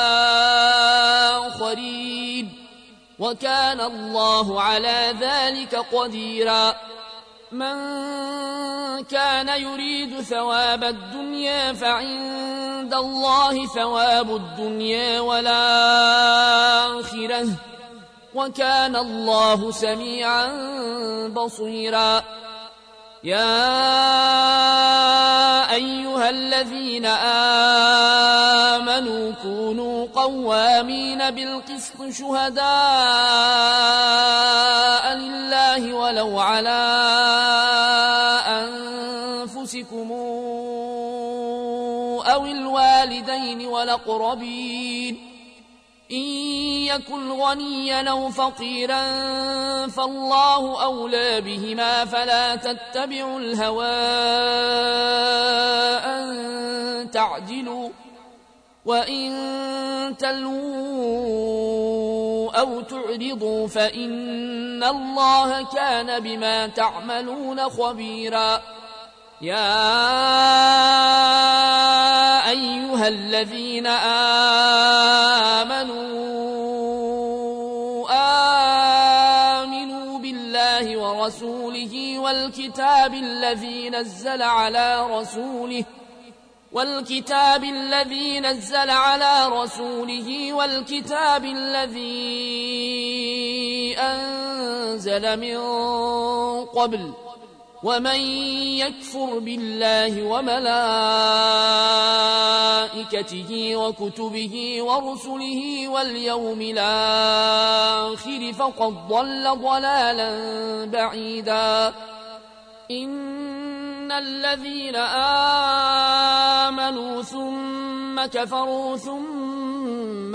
بآخرين وكان الله على ذلك قديرا من كان يريد ثواب الدنيا فعند الله ثواب الدنيا والآخرة وكان الله سميعا بصيرا يا أيها الذين آمنوا كونوا قوامين بالقسط شهداء لله ولو على أنفسكم أو الوالدين والأقربين إن يكن غنيا أو فقيرا فالله أولى بهما فلا تتبعوا الهوى أن تعدلوا وإن تلووا أو تعرضوا فإن الله كان بما تعملون خبيرا يا أيها الذين آمنوا بالله ورسوله والكتاب الذي نزل على رسوله والكتاب الذي أنزل من قبل ومن يكفر بالله وملائكته وكتبه ورسله واليوم الآخر فقد ضل ضلالا بعيدا إن الذين آمنوا ثم كفروا ثم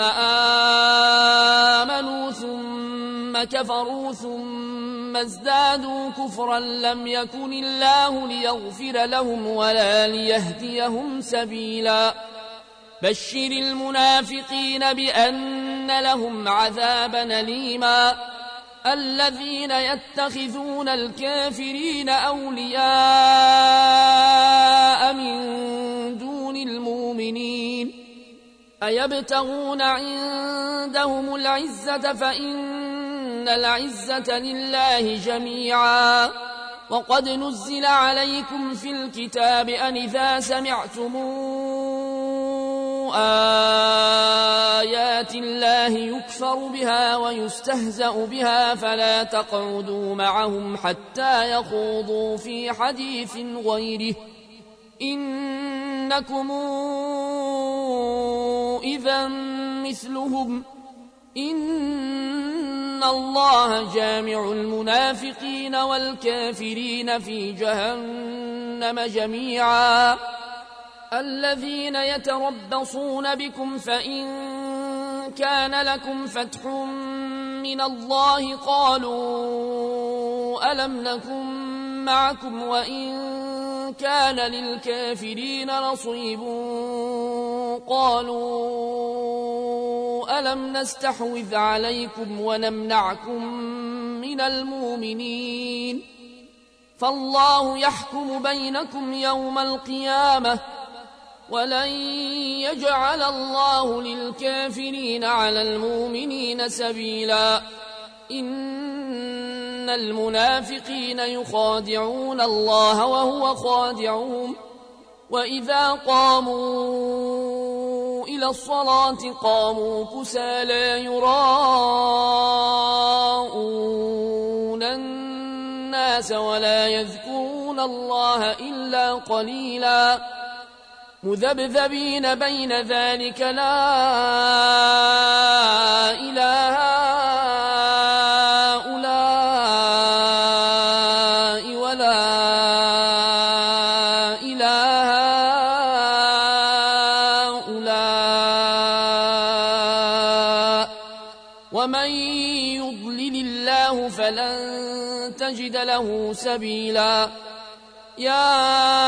آمنوا ثم كفروا ثم ازدادوا كفرا لم يكن الله ليغفر لهم ولا ليهديهم سبيلا بشر المنافقين بأن لهم عذابا أليما الذين يتخذون الكافرين أولياء من دون المؤمنين أيبتغون عندهم العزة فإن العزة لله جميعا وقد نزل عليكم في الكتاب أن إذا سمعتم آيات الله يكفر بها ويستهزأ بها فلا تقعدوا معهم حتى يخوضوا في حديث غيره إنكم إذا مثلهم إن الله جامع المنافقين والكافرين في جهنم جميعا الذين يتربصون بكم فإن كان لكم فتح من الله قالوا ألم نكن معكم وإن كان للكافرين نصيب قالوا ألم نستحوذ عليكم ونمنعكم من المؤمنين فالله يحكم بينكم يوم القيامة ولن يجعل الله للكافرين على المؤمنين سبيلا إن المنافقين يخادعون الله وهو خادعهم وإذا قاموا إلى الصلاة قاموا كسالى يراءون الناس ولا يذكرون الله إلا قليلا مذبذبين بين ذلك لا إله هؤلاء ولا إله هؤلاء ومن يضلل الله فلن تجد له سبيلا يا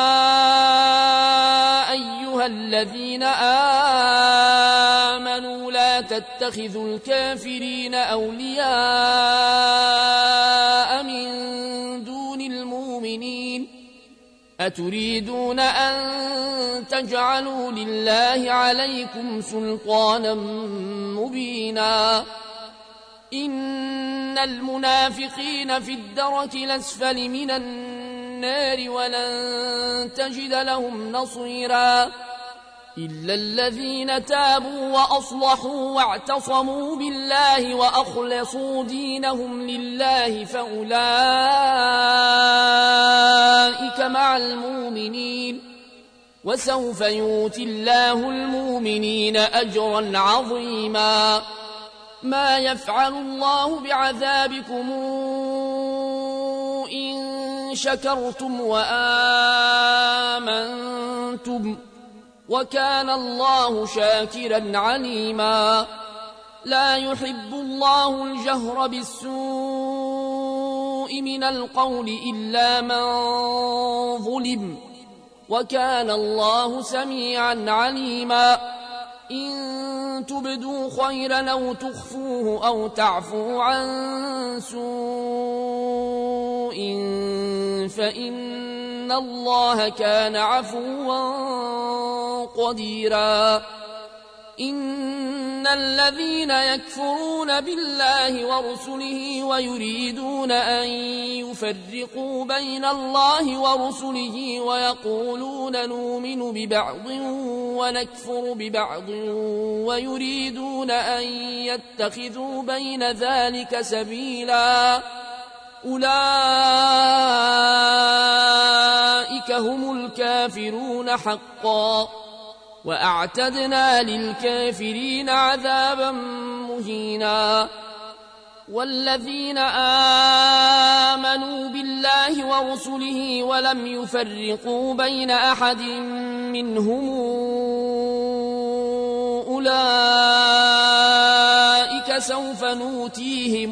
أيها الذين آمنوا لا تتخذوا الكافرين أولياء من دون المؤمنين أتريدون أن تجعلوا لله عليكم سلطانا مبينا إن المنافقين في الدرك الأسفل من النار ولن تجد لهم نصيرا إلا الذين تابوا وأصلحوا واعتصموا بالله وأخلصوا دينهم لله فأولئك مع المؤمنين وسوف يؤتي الله المؤمنين أجرا عظيما ما يفعل الله بعذابكم إن شكرتم وآمنتم وكان الله شاكرا عليما لا يحب الله الجهر بالسوء من القول إلا من ظلم وكان الله سميعا عليما إن تبدوا خيرا أو تخفوه أو تعفوا عن سوء فإن الله كان عفوا قديرا إن الذين يكفرون بالله ورسله ويريدون أن يفرقوا بين الله ورسله ويقولون نؤمن ببعض ونكفر ببعض ويريدون أن يتخذوا بين ذلك سبيلا أولئك هم الكافرون حقا وأعتدنا للكافرين عذابا مهينا والذين آمنوا بالله ورسله ولم يفرقوا بين أحد منهم أولئك سوف نؤتيهم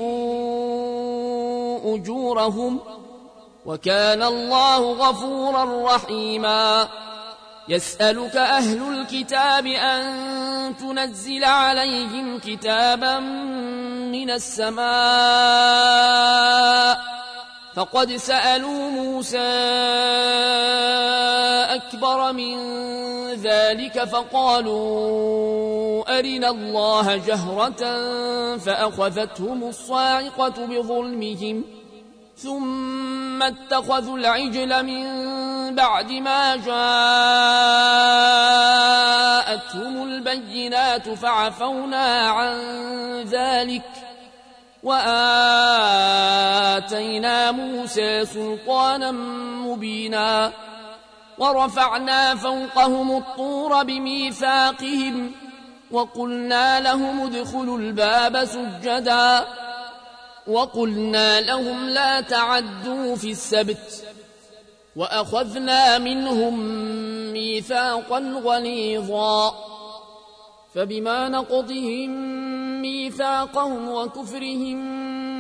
أجورهم وكان الله غفورا رحيما يسألك أهل الكتاب أن تنزل عليهم كتابا من السماء فقد سألوا موسى أكبر من ذلك فقالوا أرنا الله جهرة فأخذتهم الصاعقة بظلمهم ثم اتخذوا العجل من بعد ما جاءتهم البينات فعفونا عن ذلك وآتينا موسى سلطانا مبينا ورفعنا فوقهم الطور بميثاقهم وقلنا لهم ادخلوا الباب سجدا وقلنا لهم لا تعدوا في السبت وأخذنا منهم ميثاقا غليظا فبما نقضهم ميثاقهم وكفرهم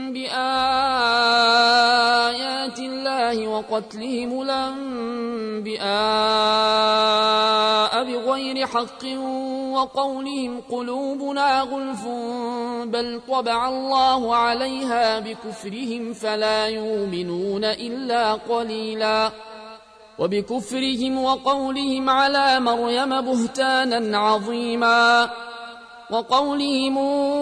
بآيات الله وقتلهم الأنبياء بغير بغير حق وقولهم قلوبنا غلف بل طبع الله عليها بكفرهم فلا يؤمنون إلا قليلا وبكفرهم وقولهم على مريم بهتانا عظيما وقولهم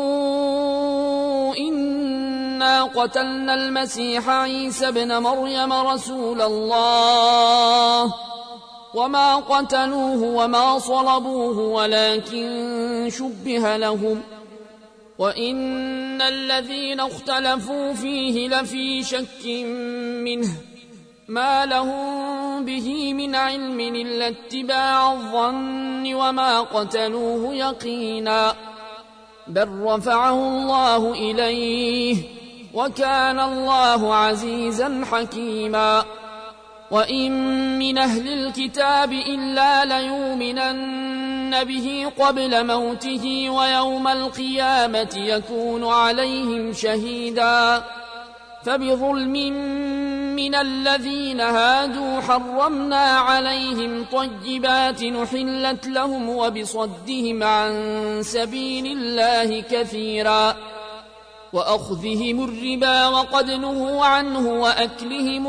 إنا قتلنا المسيح عيسى ابن مريم رسول الله وما قتلوه وما صلبوه ولكن شبه لهم وإن الذين اختلفوا فيه لفي شك منه ما لهم به من علم إلا اتباع الظن وما قتلوه يقينا بل رفعه الله إليه وكان الله عزيزا حكيما وإن من أهل الكتاب إلا ليؤمنن به قبل موته ويوم القيامة يكون عليهم شهيدا فبظلم من الذين هادوا حرمنا عليهم طيبات نحلت لهم وبصدهم عن سبيل الله كثيرا وأخذهم الربا وقد نهوا عنه وأكلهم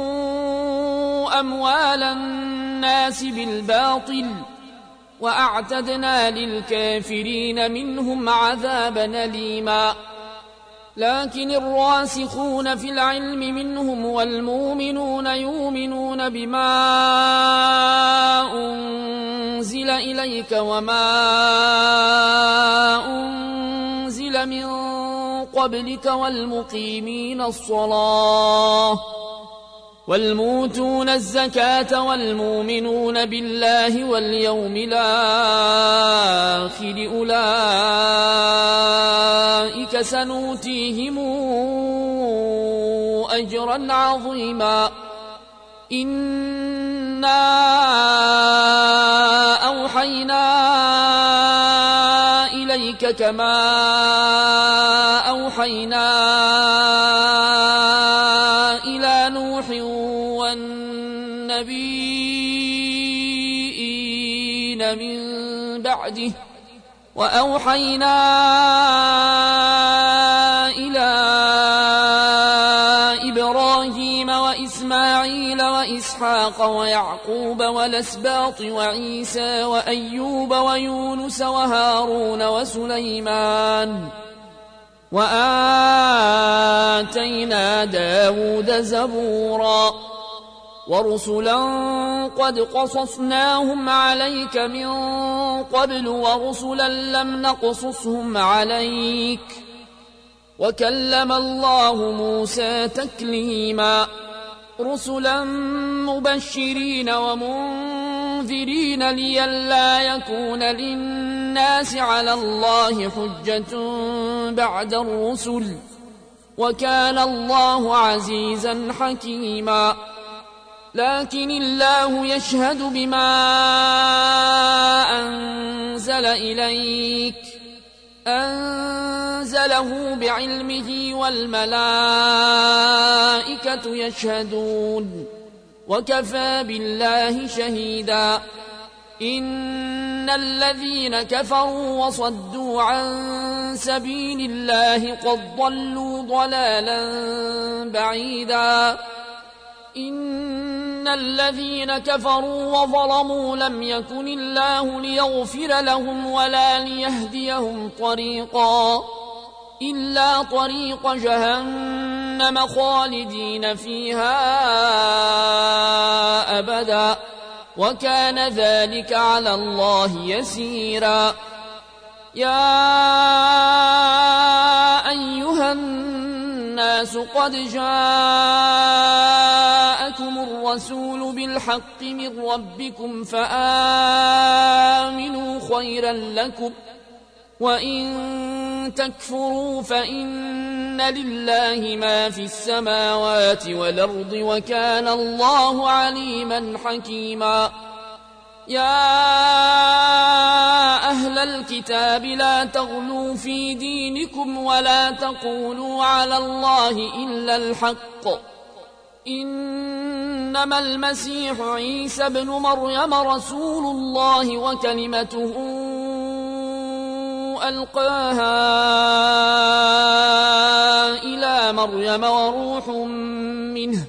أموال الناس بالباطل وأعتدنا للكافرين منهم عذابا أليما لكن الراسخون في العلم منهم والمؤمنون يؤمنون بما أنزل إليك وما أنزل من قبلك والمقيمين الصلاة والموتون الزكاة والمؤمنون بالله واليوم الآخر أولئك سنؤتيهم أجرا عظيما إنا أوحينا إليك كما أوحينا إلى نوح والنبيين من بعده وأوحينا إلى إبراهيم وإسماعيل وإسحاق ويعقوب والأسباط وعيسى وأيوب ويونس وهارون وسليمان وآتينا داود زبورا ورسلا قد قصصناهم عليك من قبل ورسلا لم نقصصهم عليك وكلم الله موسى تكليما رسلا مبشرين ومنذرين لئلا يكون للناس على الله حجة بعد الرسل وكان الله عزيزا حكيما لكن الله يشهد بما أنزل إليك أنزله بعلمه والملائكة يشهدون وكفى بالله شهيدا إن الذين كفروا وصدوا عن سبيل الله قد ضلوا ضلالا بعيدا إن الذين كفروا وظلموا لم يكن الله ليغفر لهم ولا ليهديهم طريقا إلا طريق جهنم خالدين فيها أبدا وكان ذلك على الله يسيرا يا أيها الناس قد جاءكم الرسول بالحق من ربكم فآمنوا خيرا لكم وإن تكفروا فإن لله ما في السماوات والأرض وكان الله عليما حكيما يا أهل الكتاب لا تغلوا في دينكم ولا تقولوا على الله إلا الحق إنما إنما المسيح عيسى ابن مريم رسول الله وكلمته ألقاها إلى مريم وروح منه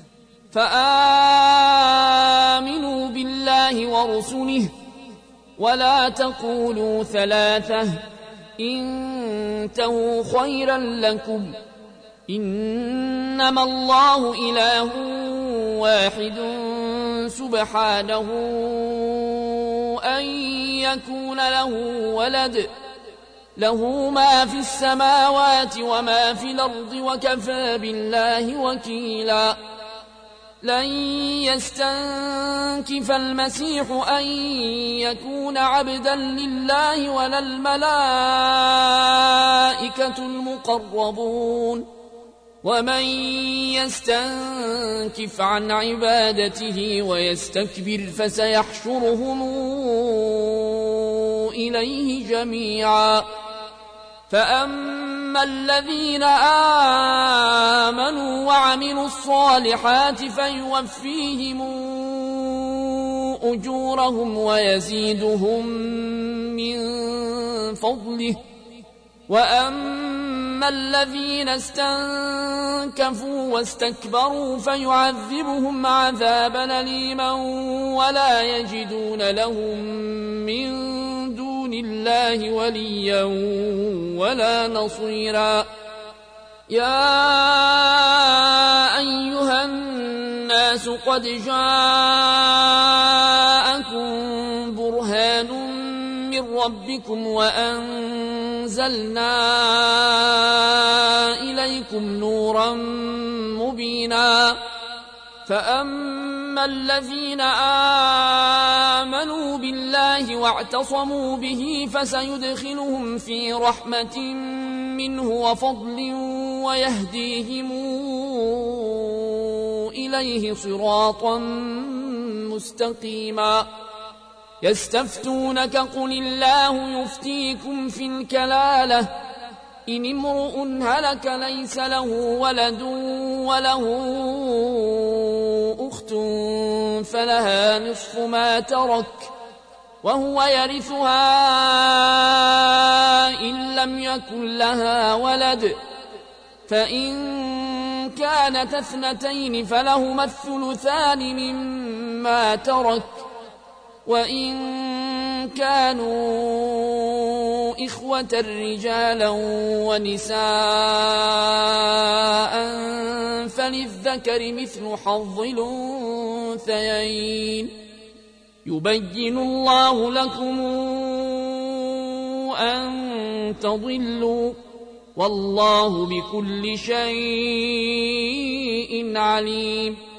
فآمنوا بالله ورسله ولا تقولوا ثلاثة انتهوا خيرا لكم إنما الله إله واحد سبحانه أن يكون له ولد له ما في السماوات وما في الأرض وكفى بالله وكيلا لن يستنكف المسيح أن يكون عبدا لله ولا الملائكة المقربون ومن يستنكف عن عبادته ويستكبر فسيحشرهم إليه جميعا فأما الذين آمنوا وعملوا الصالحات فيوفيهم أجورهم ويزيدهم من فضله وأما الذين استنكفوا واستكبروا فيعذبهم عذابا أليما ولا يجدون لهم من دون الله وليا ولا نصيرا يا أيها الناس قد جاءكم برهان من ربكم وأنزلنا إليكم نورا مبينا فأما الذين آمنوا بالله واعتصموا به فسيدخلهم في رحمة منه وفضل ويهديهم إليه صراطا مستقيما يستفتونك قل الله يفتيكم في الكلالة إن امرؤ هلك ليس له ولد وله أخت فلها نصف ما ترك وهو يرثها إن لم يكن لها ولد فإن كانت اثنتين فلهما الثلثان مما ترك وإن كانوا إخوة رجالا ونساء فللذكر مثل حظ الأنثيين يبين الله لكم أن تضلوا والله بكل شيء عليم